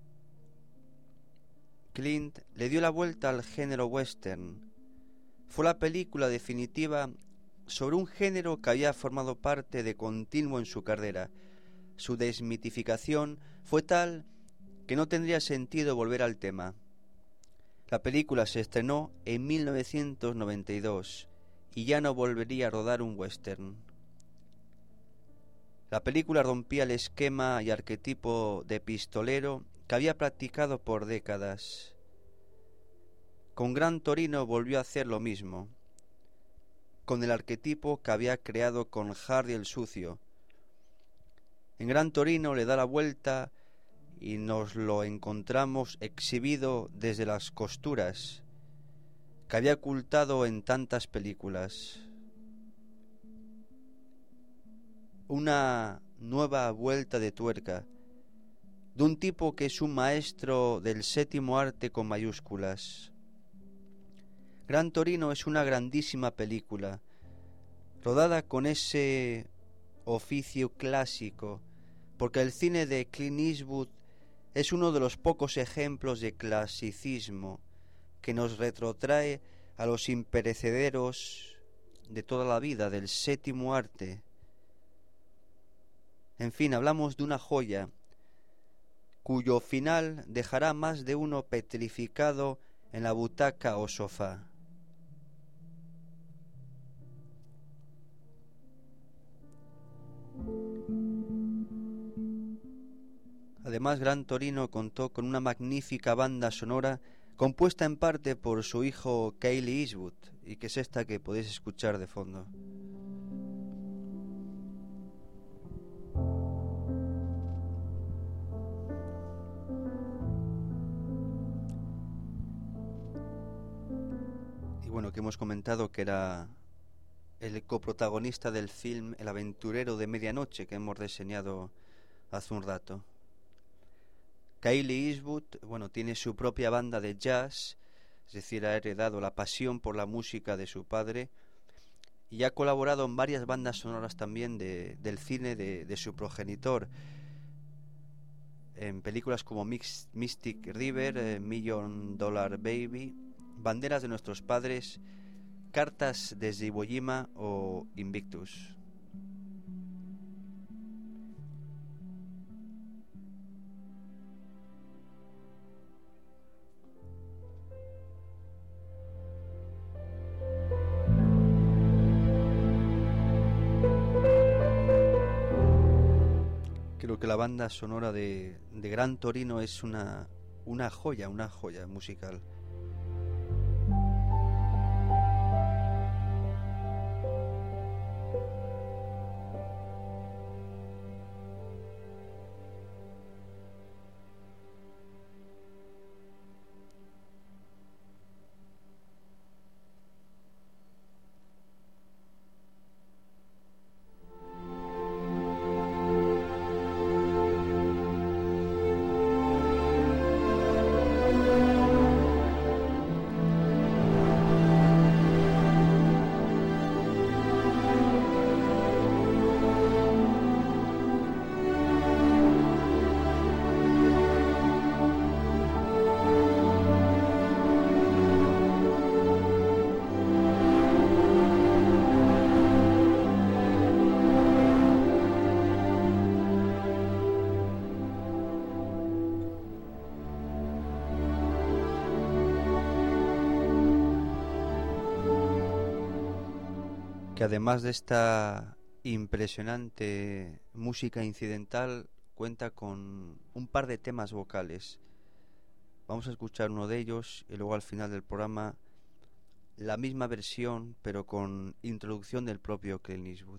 Clint le dio la vuelta al género western. Fue la película definitiva sobre un género que había formado parte de continuo en su carrera. Su desmitificación fue tal que no tendría sentido volver al tema. La película se estrenó en 1992 y ya no volvería a rodar un western. La película rompía el esquema y arquetipo de pistolero que había practicado por décadas. Con Gran Torino volvió a hacer lo mismo, con el arquetipo que había creado con Hardy el Sucio. En Gran Torino le da la vuelta y nos lo encontramos exhibido desde las costuras que había ocultado en tantas películas. Una nueva vuelta de tuerca de un tipo que es un maestro del séptimo arte con mayúsculas. Gran Torino es una grandísima película, rodada con ese oficio clásico, porque el cine de Clint Eastwood es uno de los pocos ejemplos de clasicismo que nos retrotrae a los imperecederos de toda la vida, del séptimo arte. En fin, hablamos de una joya cuyo final dejará más de uno petrificado en la butaca o sofá. Además, Gran Torino contó con una magnífica banda sonora compuesta en parte por su hijo Kyle Eastwood, y que es esta que podéis escuchar de fondo. Y bueno, que hemos comentado que era el coprotagonista del film El aventurero de medianoche que hemos reseñado hace un rato. Kyle Eastwood, bueno, tiene su propia banda de jazz, es decir, ha heredado la pasión por la música de su padre y ha colaborado en varias bandas sonoras también del cine de su progenitor, en películas como Mystic River, Million Dollar Baby, Banderas de nuestros padres, Cartas desde Iwo Jima o Invictus. Creo que la banda sonora de Gran Torino es una joya musical. que además de esta impresionante música incidental cuenta con un par de temas vocales. Vamos a escuchar uno de ellos y luego al final del programa la misma versión pero con introducción del propio Clint Eastwood.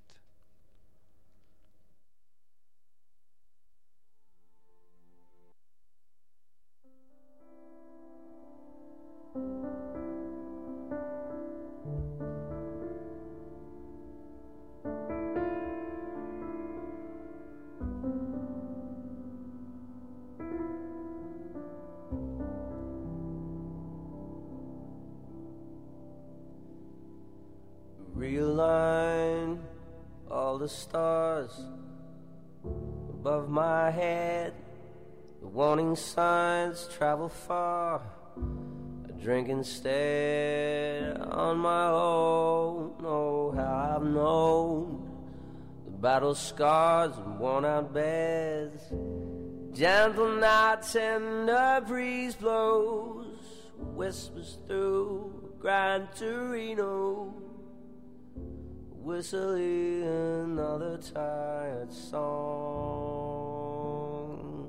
Realign all the stars above my head. The warning signs travel far. I drink instead on my own. Oh, how I've known the battle scars and worn out beds. Gentle night, tender breeze blows, whispers through Gran Torino. Whistling another tired song.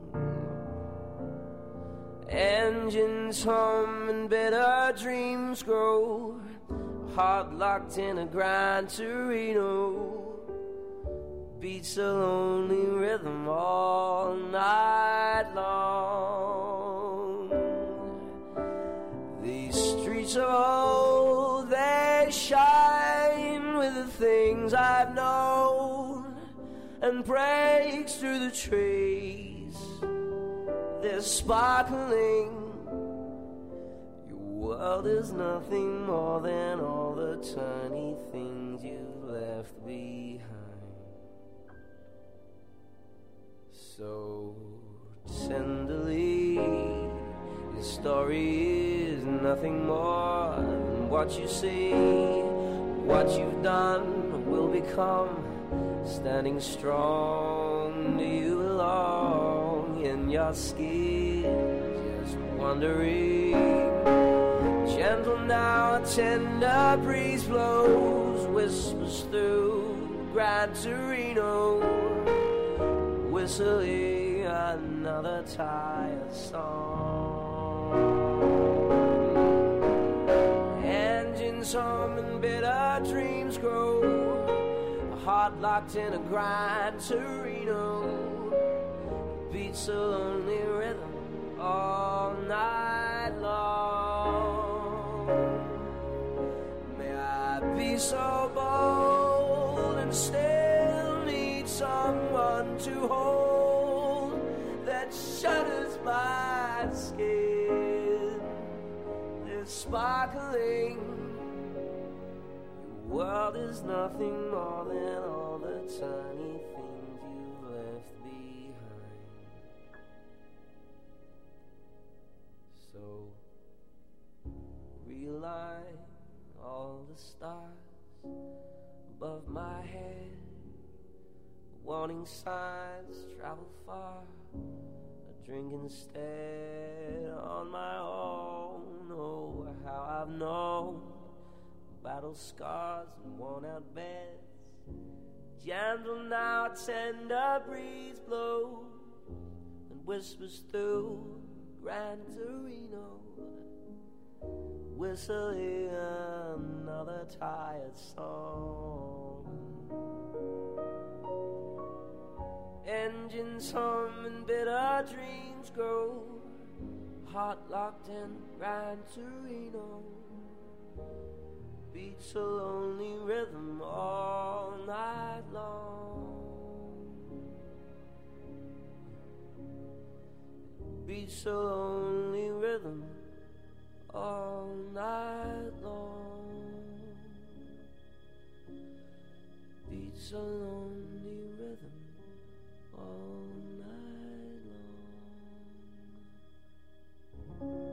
Engines hum and bitter dreams grow. Heart locked in a Gran Torino. Beats a lonely rhythm all night long. These streets of old, they shine with the things I've known, and breaks through the trees. They're sparkling. Your world is nothing more than all the tiny things you've left behind. So tenderly, your story is nothing more than what you see. What you've done will become. Standing strong, do you belong in your skin? Just wondering. Gentle now, a tender breeze blows, whispers through Gran Torino, whistling another tired song. Engines hum and bitter dreams grow, a heart locked in a Gran Torino, beats a lonely rhythm all night long. May I be so bold and still need someone to hold that shudders my skin. They're sparkling. Your world is nothing more than all the tiny things you've left behind. So realign all the stars above my head. Warning signs travel far. I drink instead on my own. Oh, how I've known battle scars and worn out beds. Gentle now, tender breeze blows and whispers through Gran Torino, whistling another tired song. Engines hum and bitter dreams grow, heart locked in Gran Torino, beats a lonely rhythm all night long. Beats a lonely rhythm all night long. Beats a lonely rhythm all night long.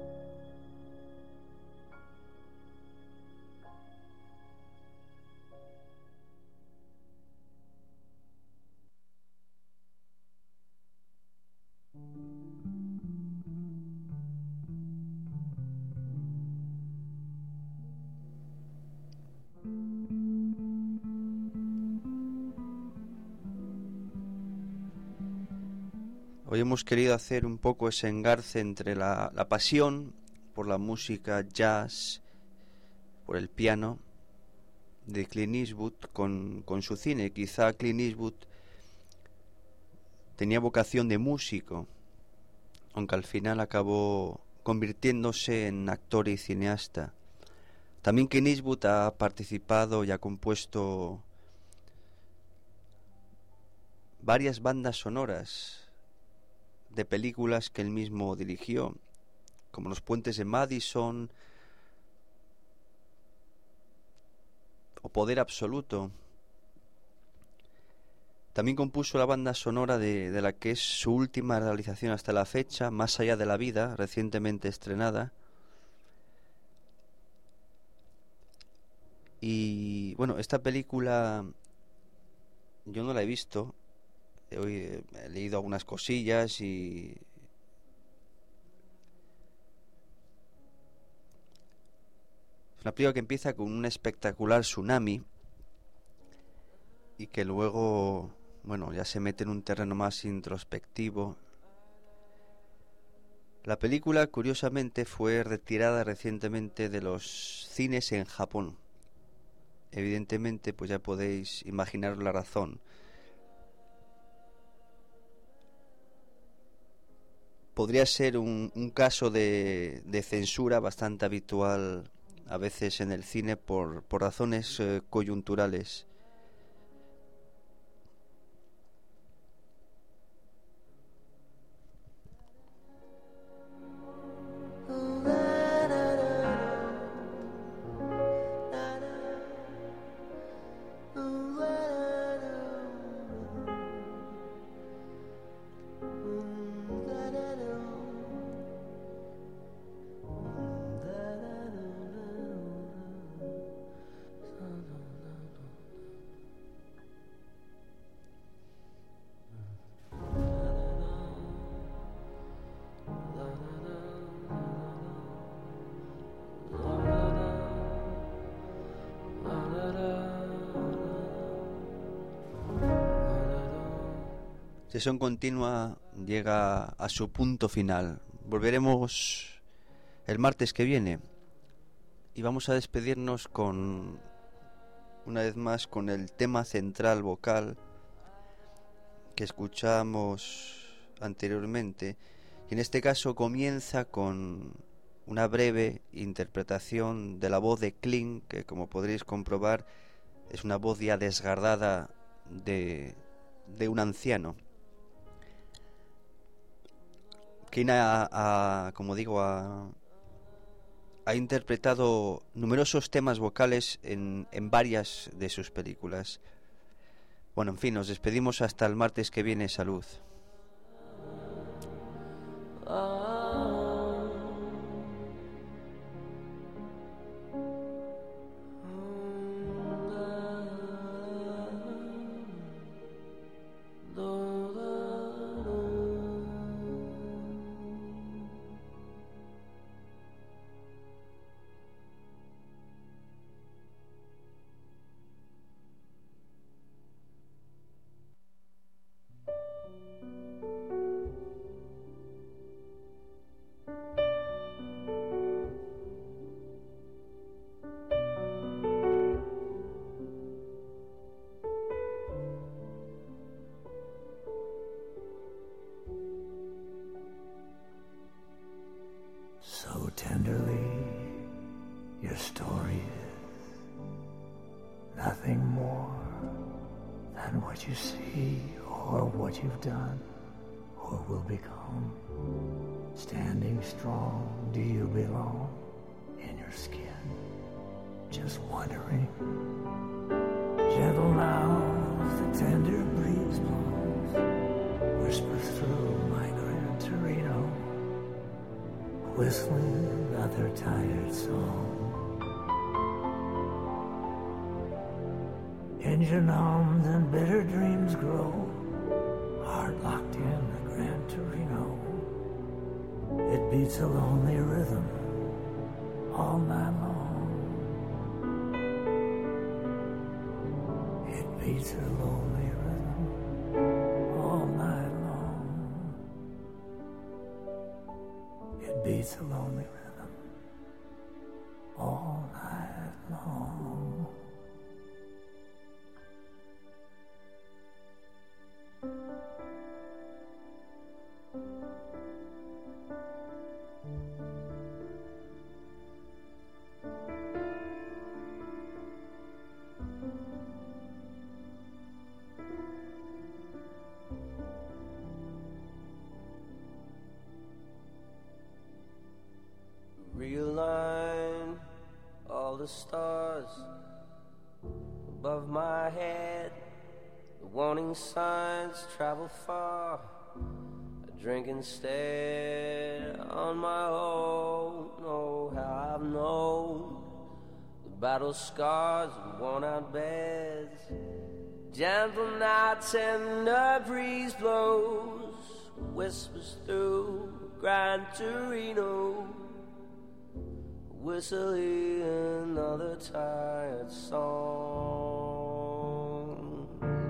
Hoy hemos querido hacer un poco ese engarce entre la pasión por la música jazz, por el piano de Clint Eastwood con su cine. Quizá Clint Eastwood tenía vocación de músico, aunque al final acabó convirtiéndose en actor y cineasta. También Clint Eastwood ha participado y ha compuesto varias bandas sonoras de películas que él mismo dirigió, como Los puentes de Madison o Poder Absoluto. También compuso la banda sonora de la que es su última realización hasta la fecha, Más allá de la vida, recientemente estrenada. Y bueno, esta película yo no la he visto. Hoy he leído algunas cosillas y es una película que empieza con un espectacular tsunami y que luego, bueno, ya se mete en un terreno más introspectivo. La película, curiosamente, fue retirada recientemente de los cines en Japón. Evidentemente, pues ya podéis imaginar la razón. Podría ser un caso de censura bastante habitual a veces en el cine por razones coyunturales. Sesión Continua llega a su punto final. Volveremos el martes que viene y vamos a despedirnos con, una vez más, con el tema central vocal que escuchamos anteriormente, y en este caso comienza con una breve interpretación de la voz de Clint, que como podréis comprobar es una voz ya desgardada de un anciano. Clint como digo, ha interpretado numerosos temas vocales en varias de sus películas. Bueno, en fin, nos despedimos hasta el martes que viene. Salud. So tenderly, your story is nothing more than what you see or what you've done or will become. Standing strong, do you belong in your skin? Just wondering. Gentle now, the tender breeze blows, whispers through my Gran Torino, whistling another tired song. Engine hums and bitter dreams grow, heart locked in the Gran Torino. It beats a lonely rhythm all night long. It beats a lonely rhythm all night long. beats a lonely rhythm all night long. Realign all the stars above my head. The warning signs travel far. I drink instead on my own. Oh, how I've known the battle scars and worn out beds. Gentle nights and a breeze blows, whispers through Gran Torino. Whistling another tired song.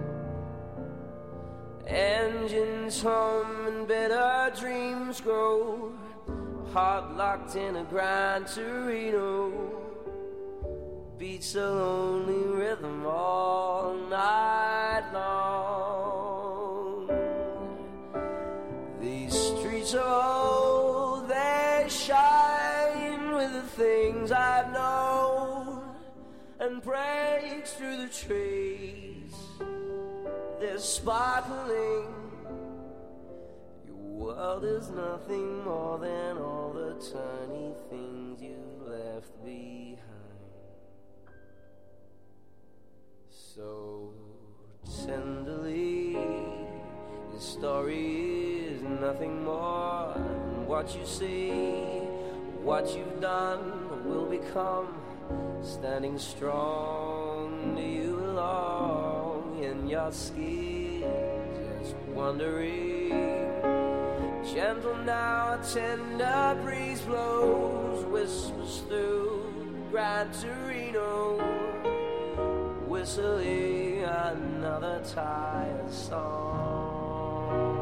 Engines hum and bitter dreams grow. Heart locked in a Gran Torino. Beats a lonely rhythm all night long. These streets are old, they shine with the things I've known, and breaks through the trees. They're sparkling. Your world is nothing more than all the tiny things you've left behind. So tenderly, this story is nothing more than what you see. What you've done will become. Standing strong, do you belong in your skin? Just wondering. Gentle now, a tender breeze blows, whispers through Gran Torino, whistling another tired song.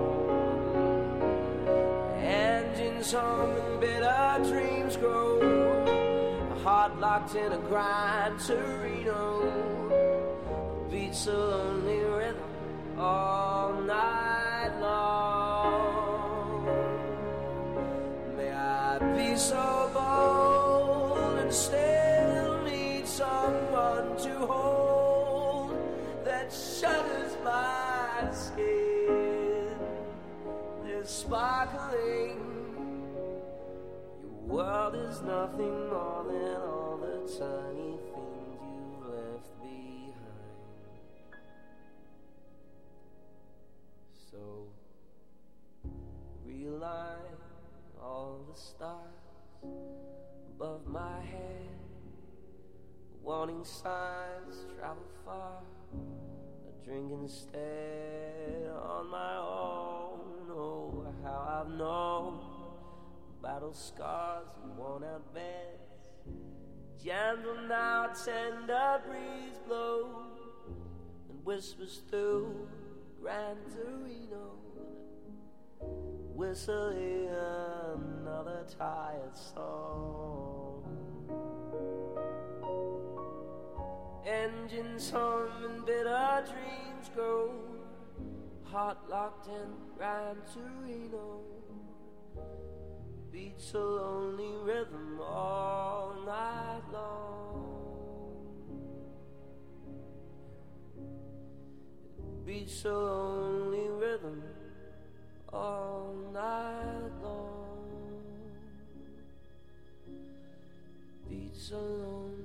Engines hum and bitter dreams grow. A heart locked in a Gran Torino. Beats a lonely rhythm all night long. May I be so bold and still need someone to hold that shudders my skin. This sparkling. Your world is nothing more than all the tiny things you've left behind. So realign all the stars above my head. Warning signs travel far. I drink instead on my own. Oh, how I've known battle scars and worn out beds. Gentle now, tender breeze blows and whispers through Gran Torino, whistling another tired song. Engines hum and bitter dreams grow. Heart locked in Gran Torino. Beats a lonely rhythm all night long. Beats a lonely rhythm all night long. Beats a lonely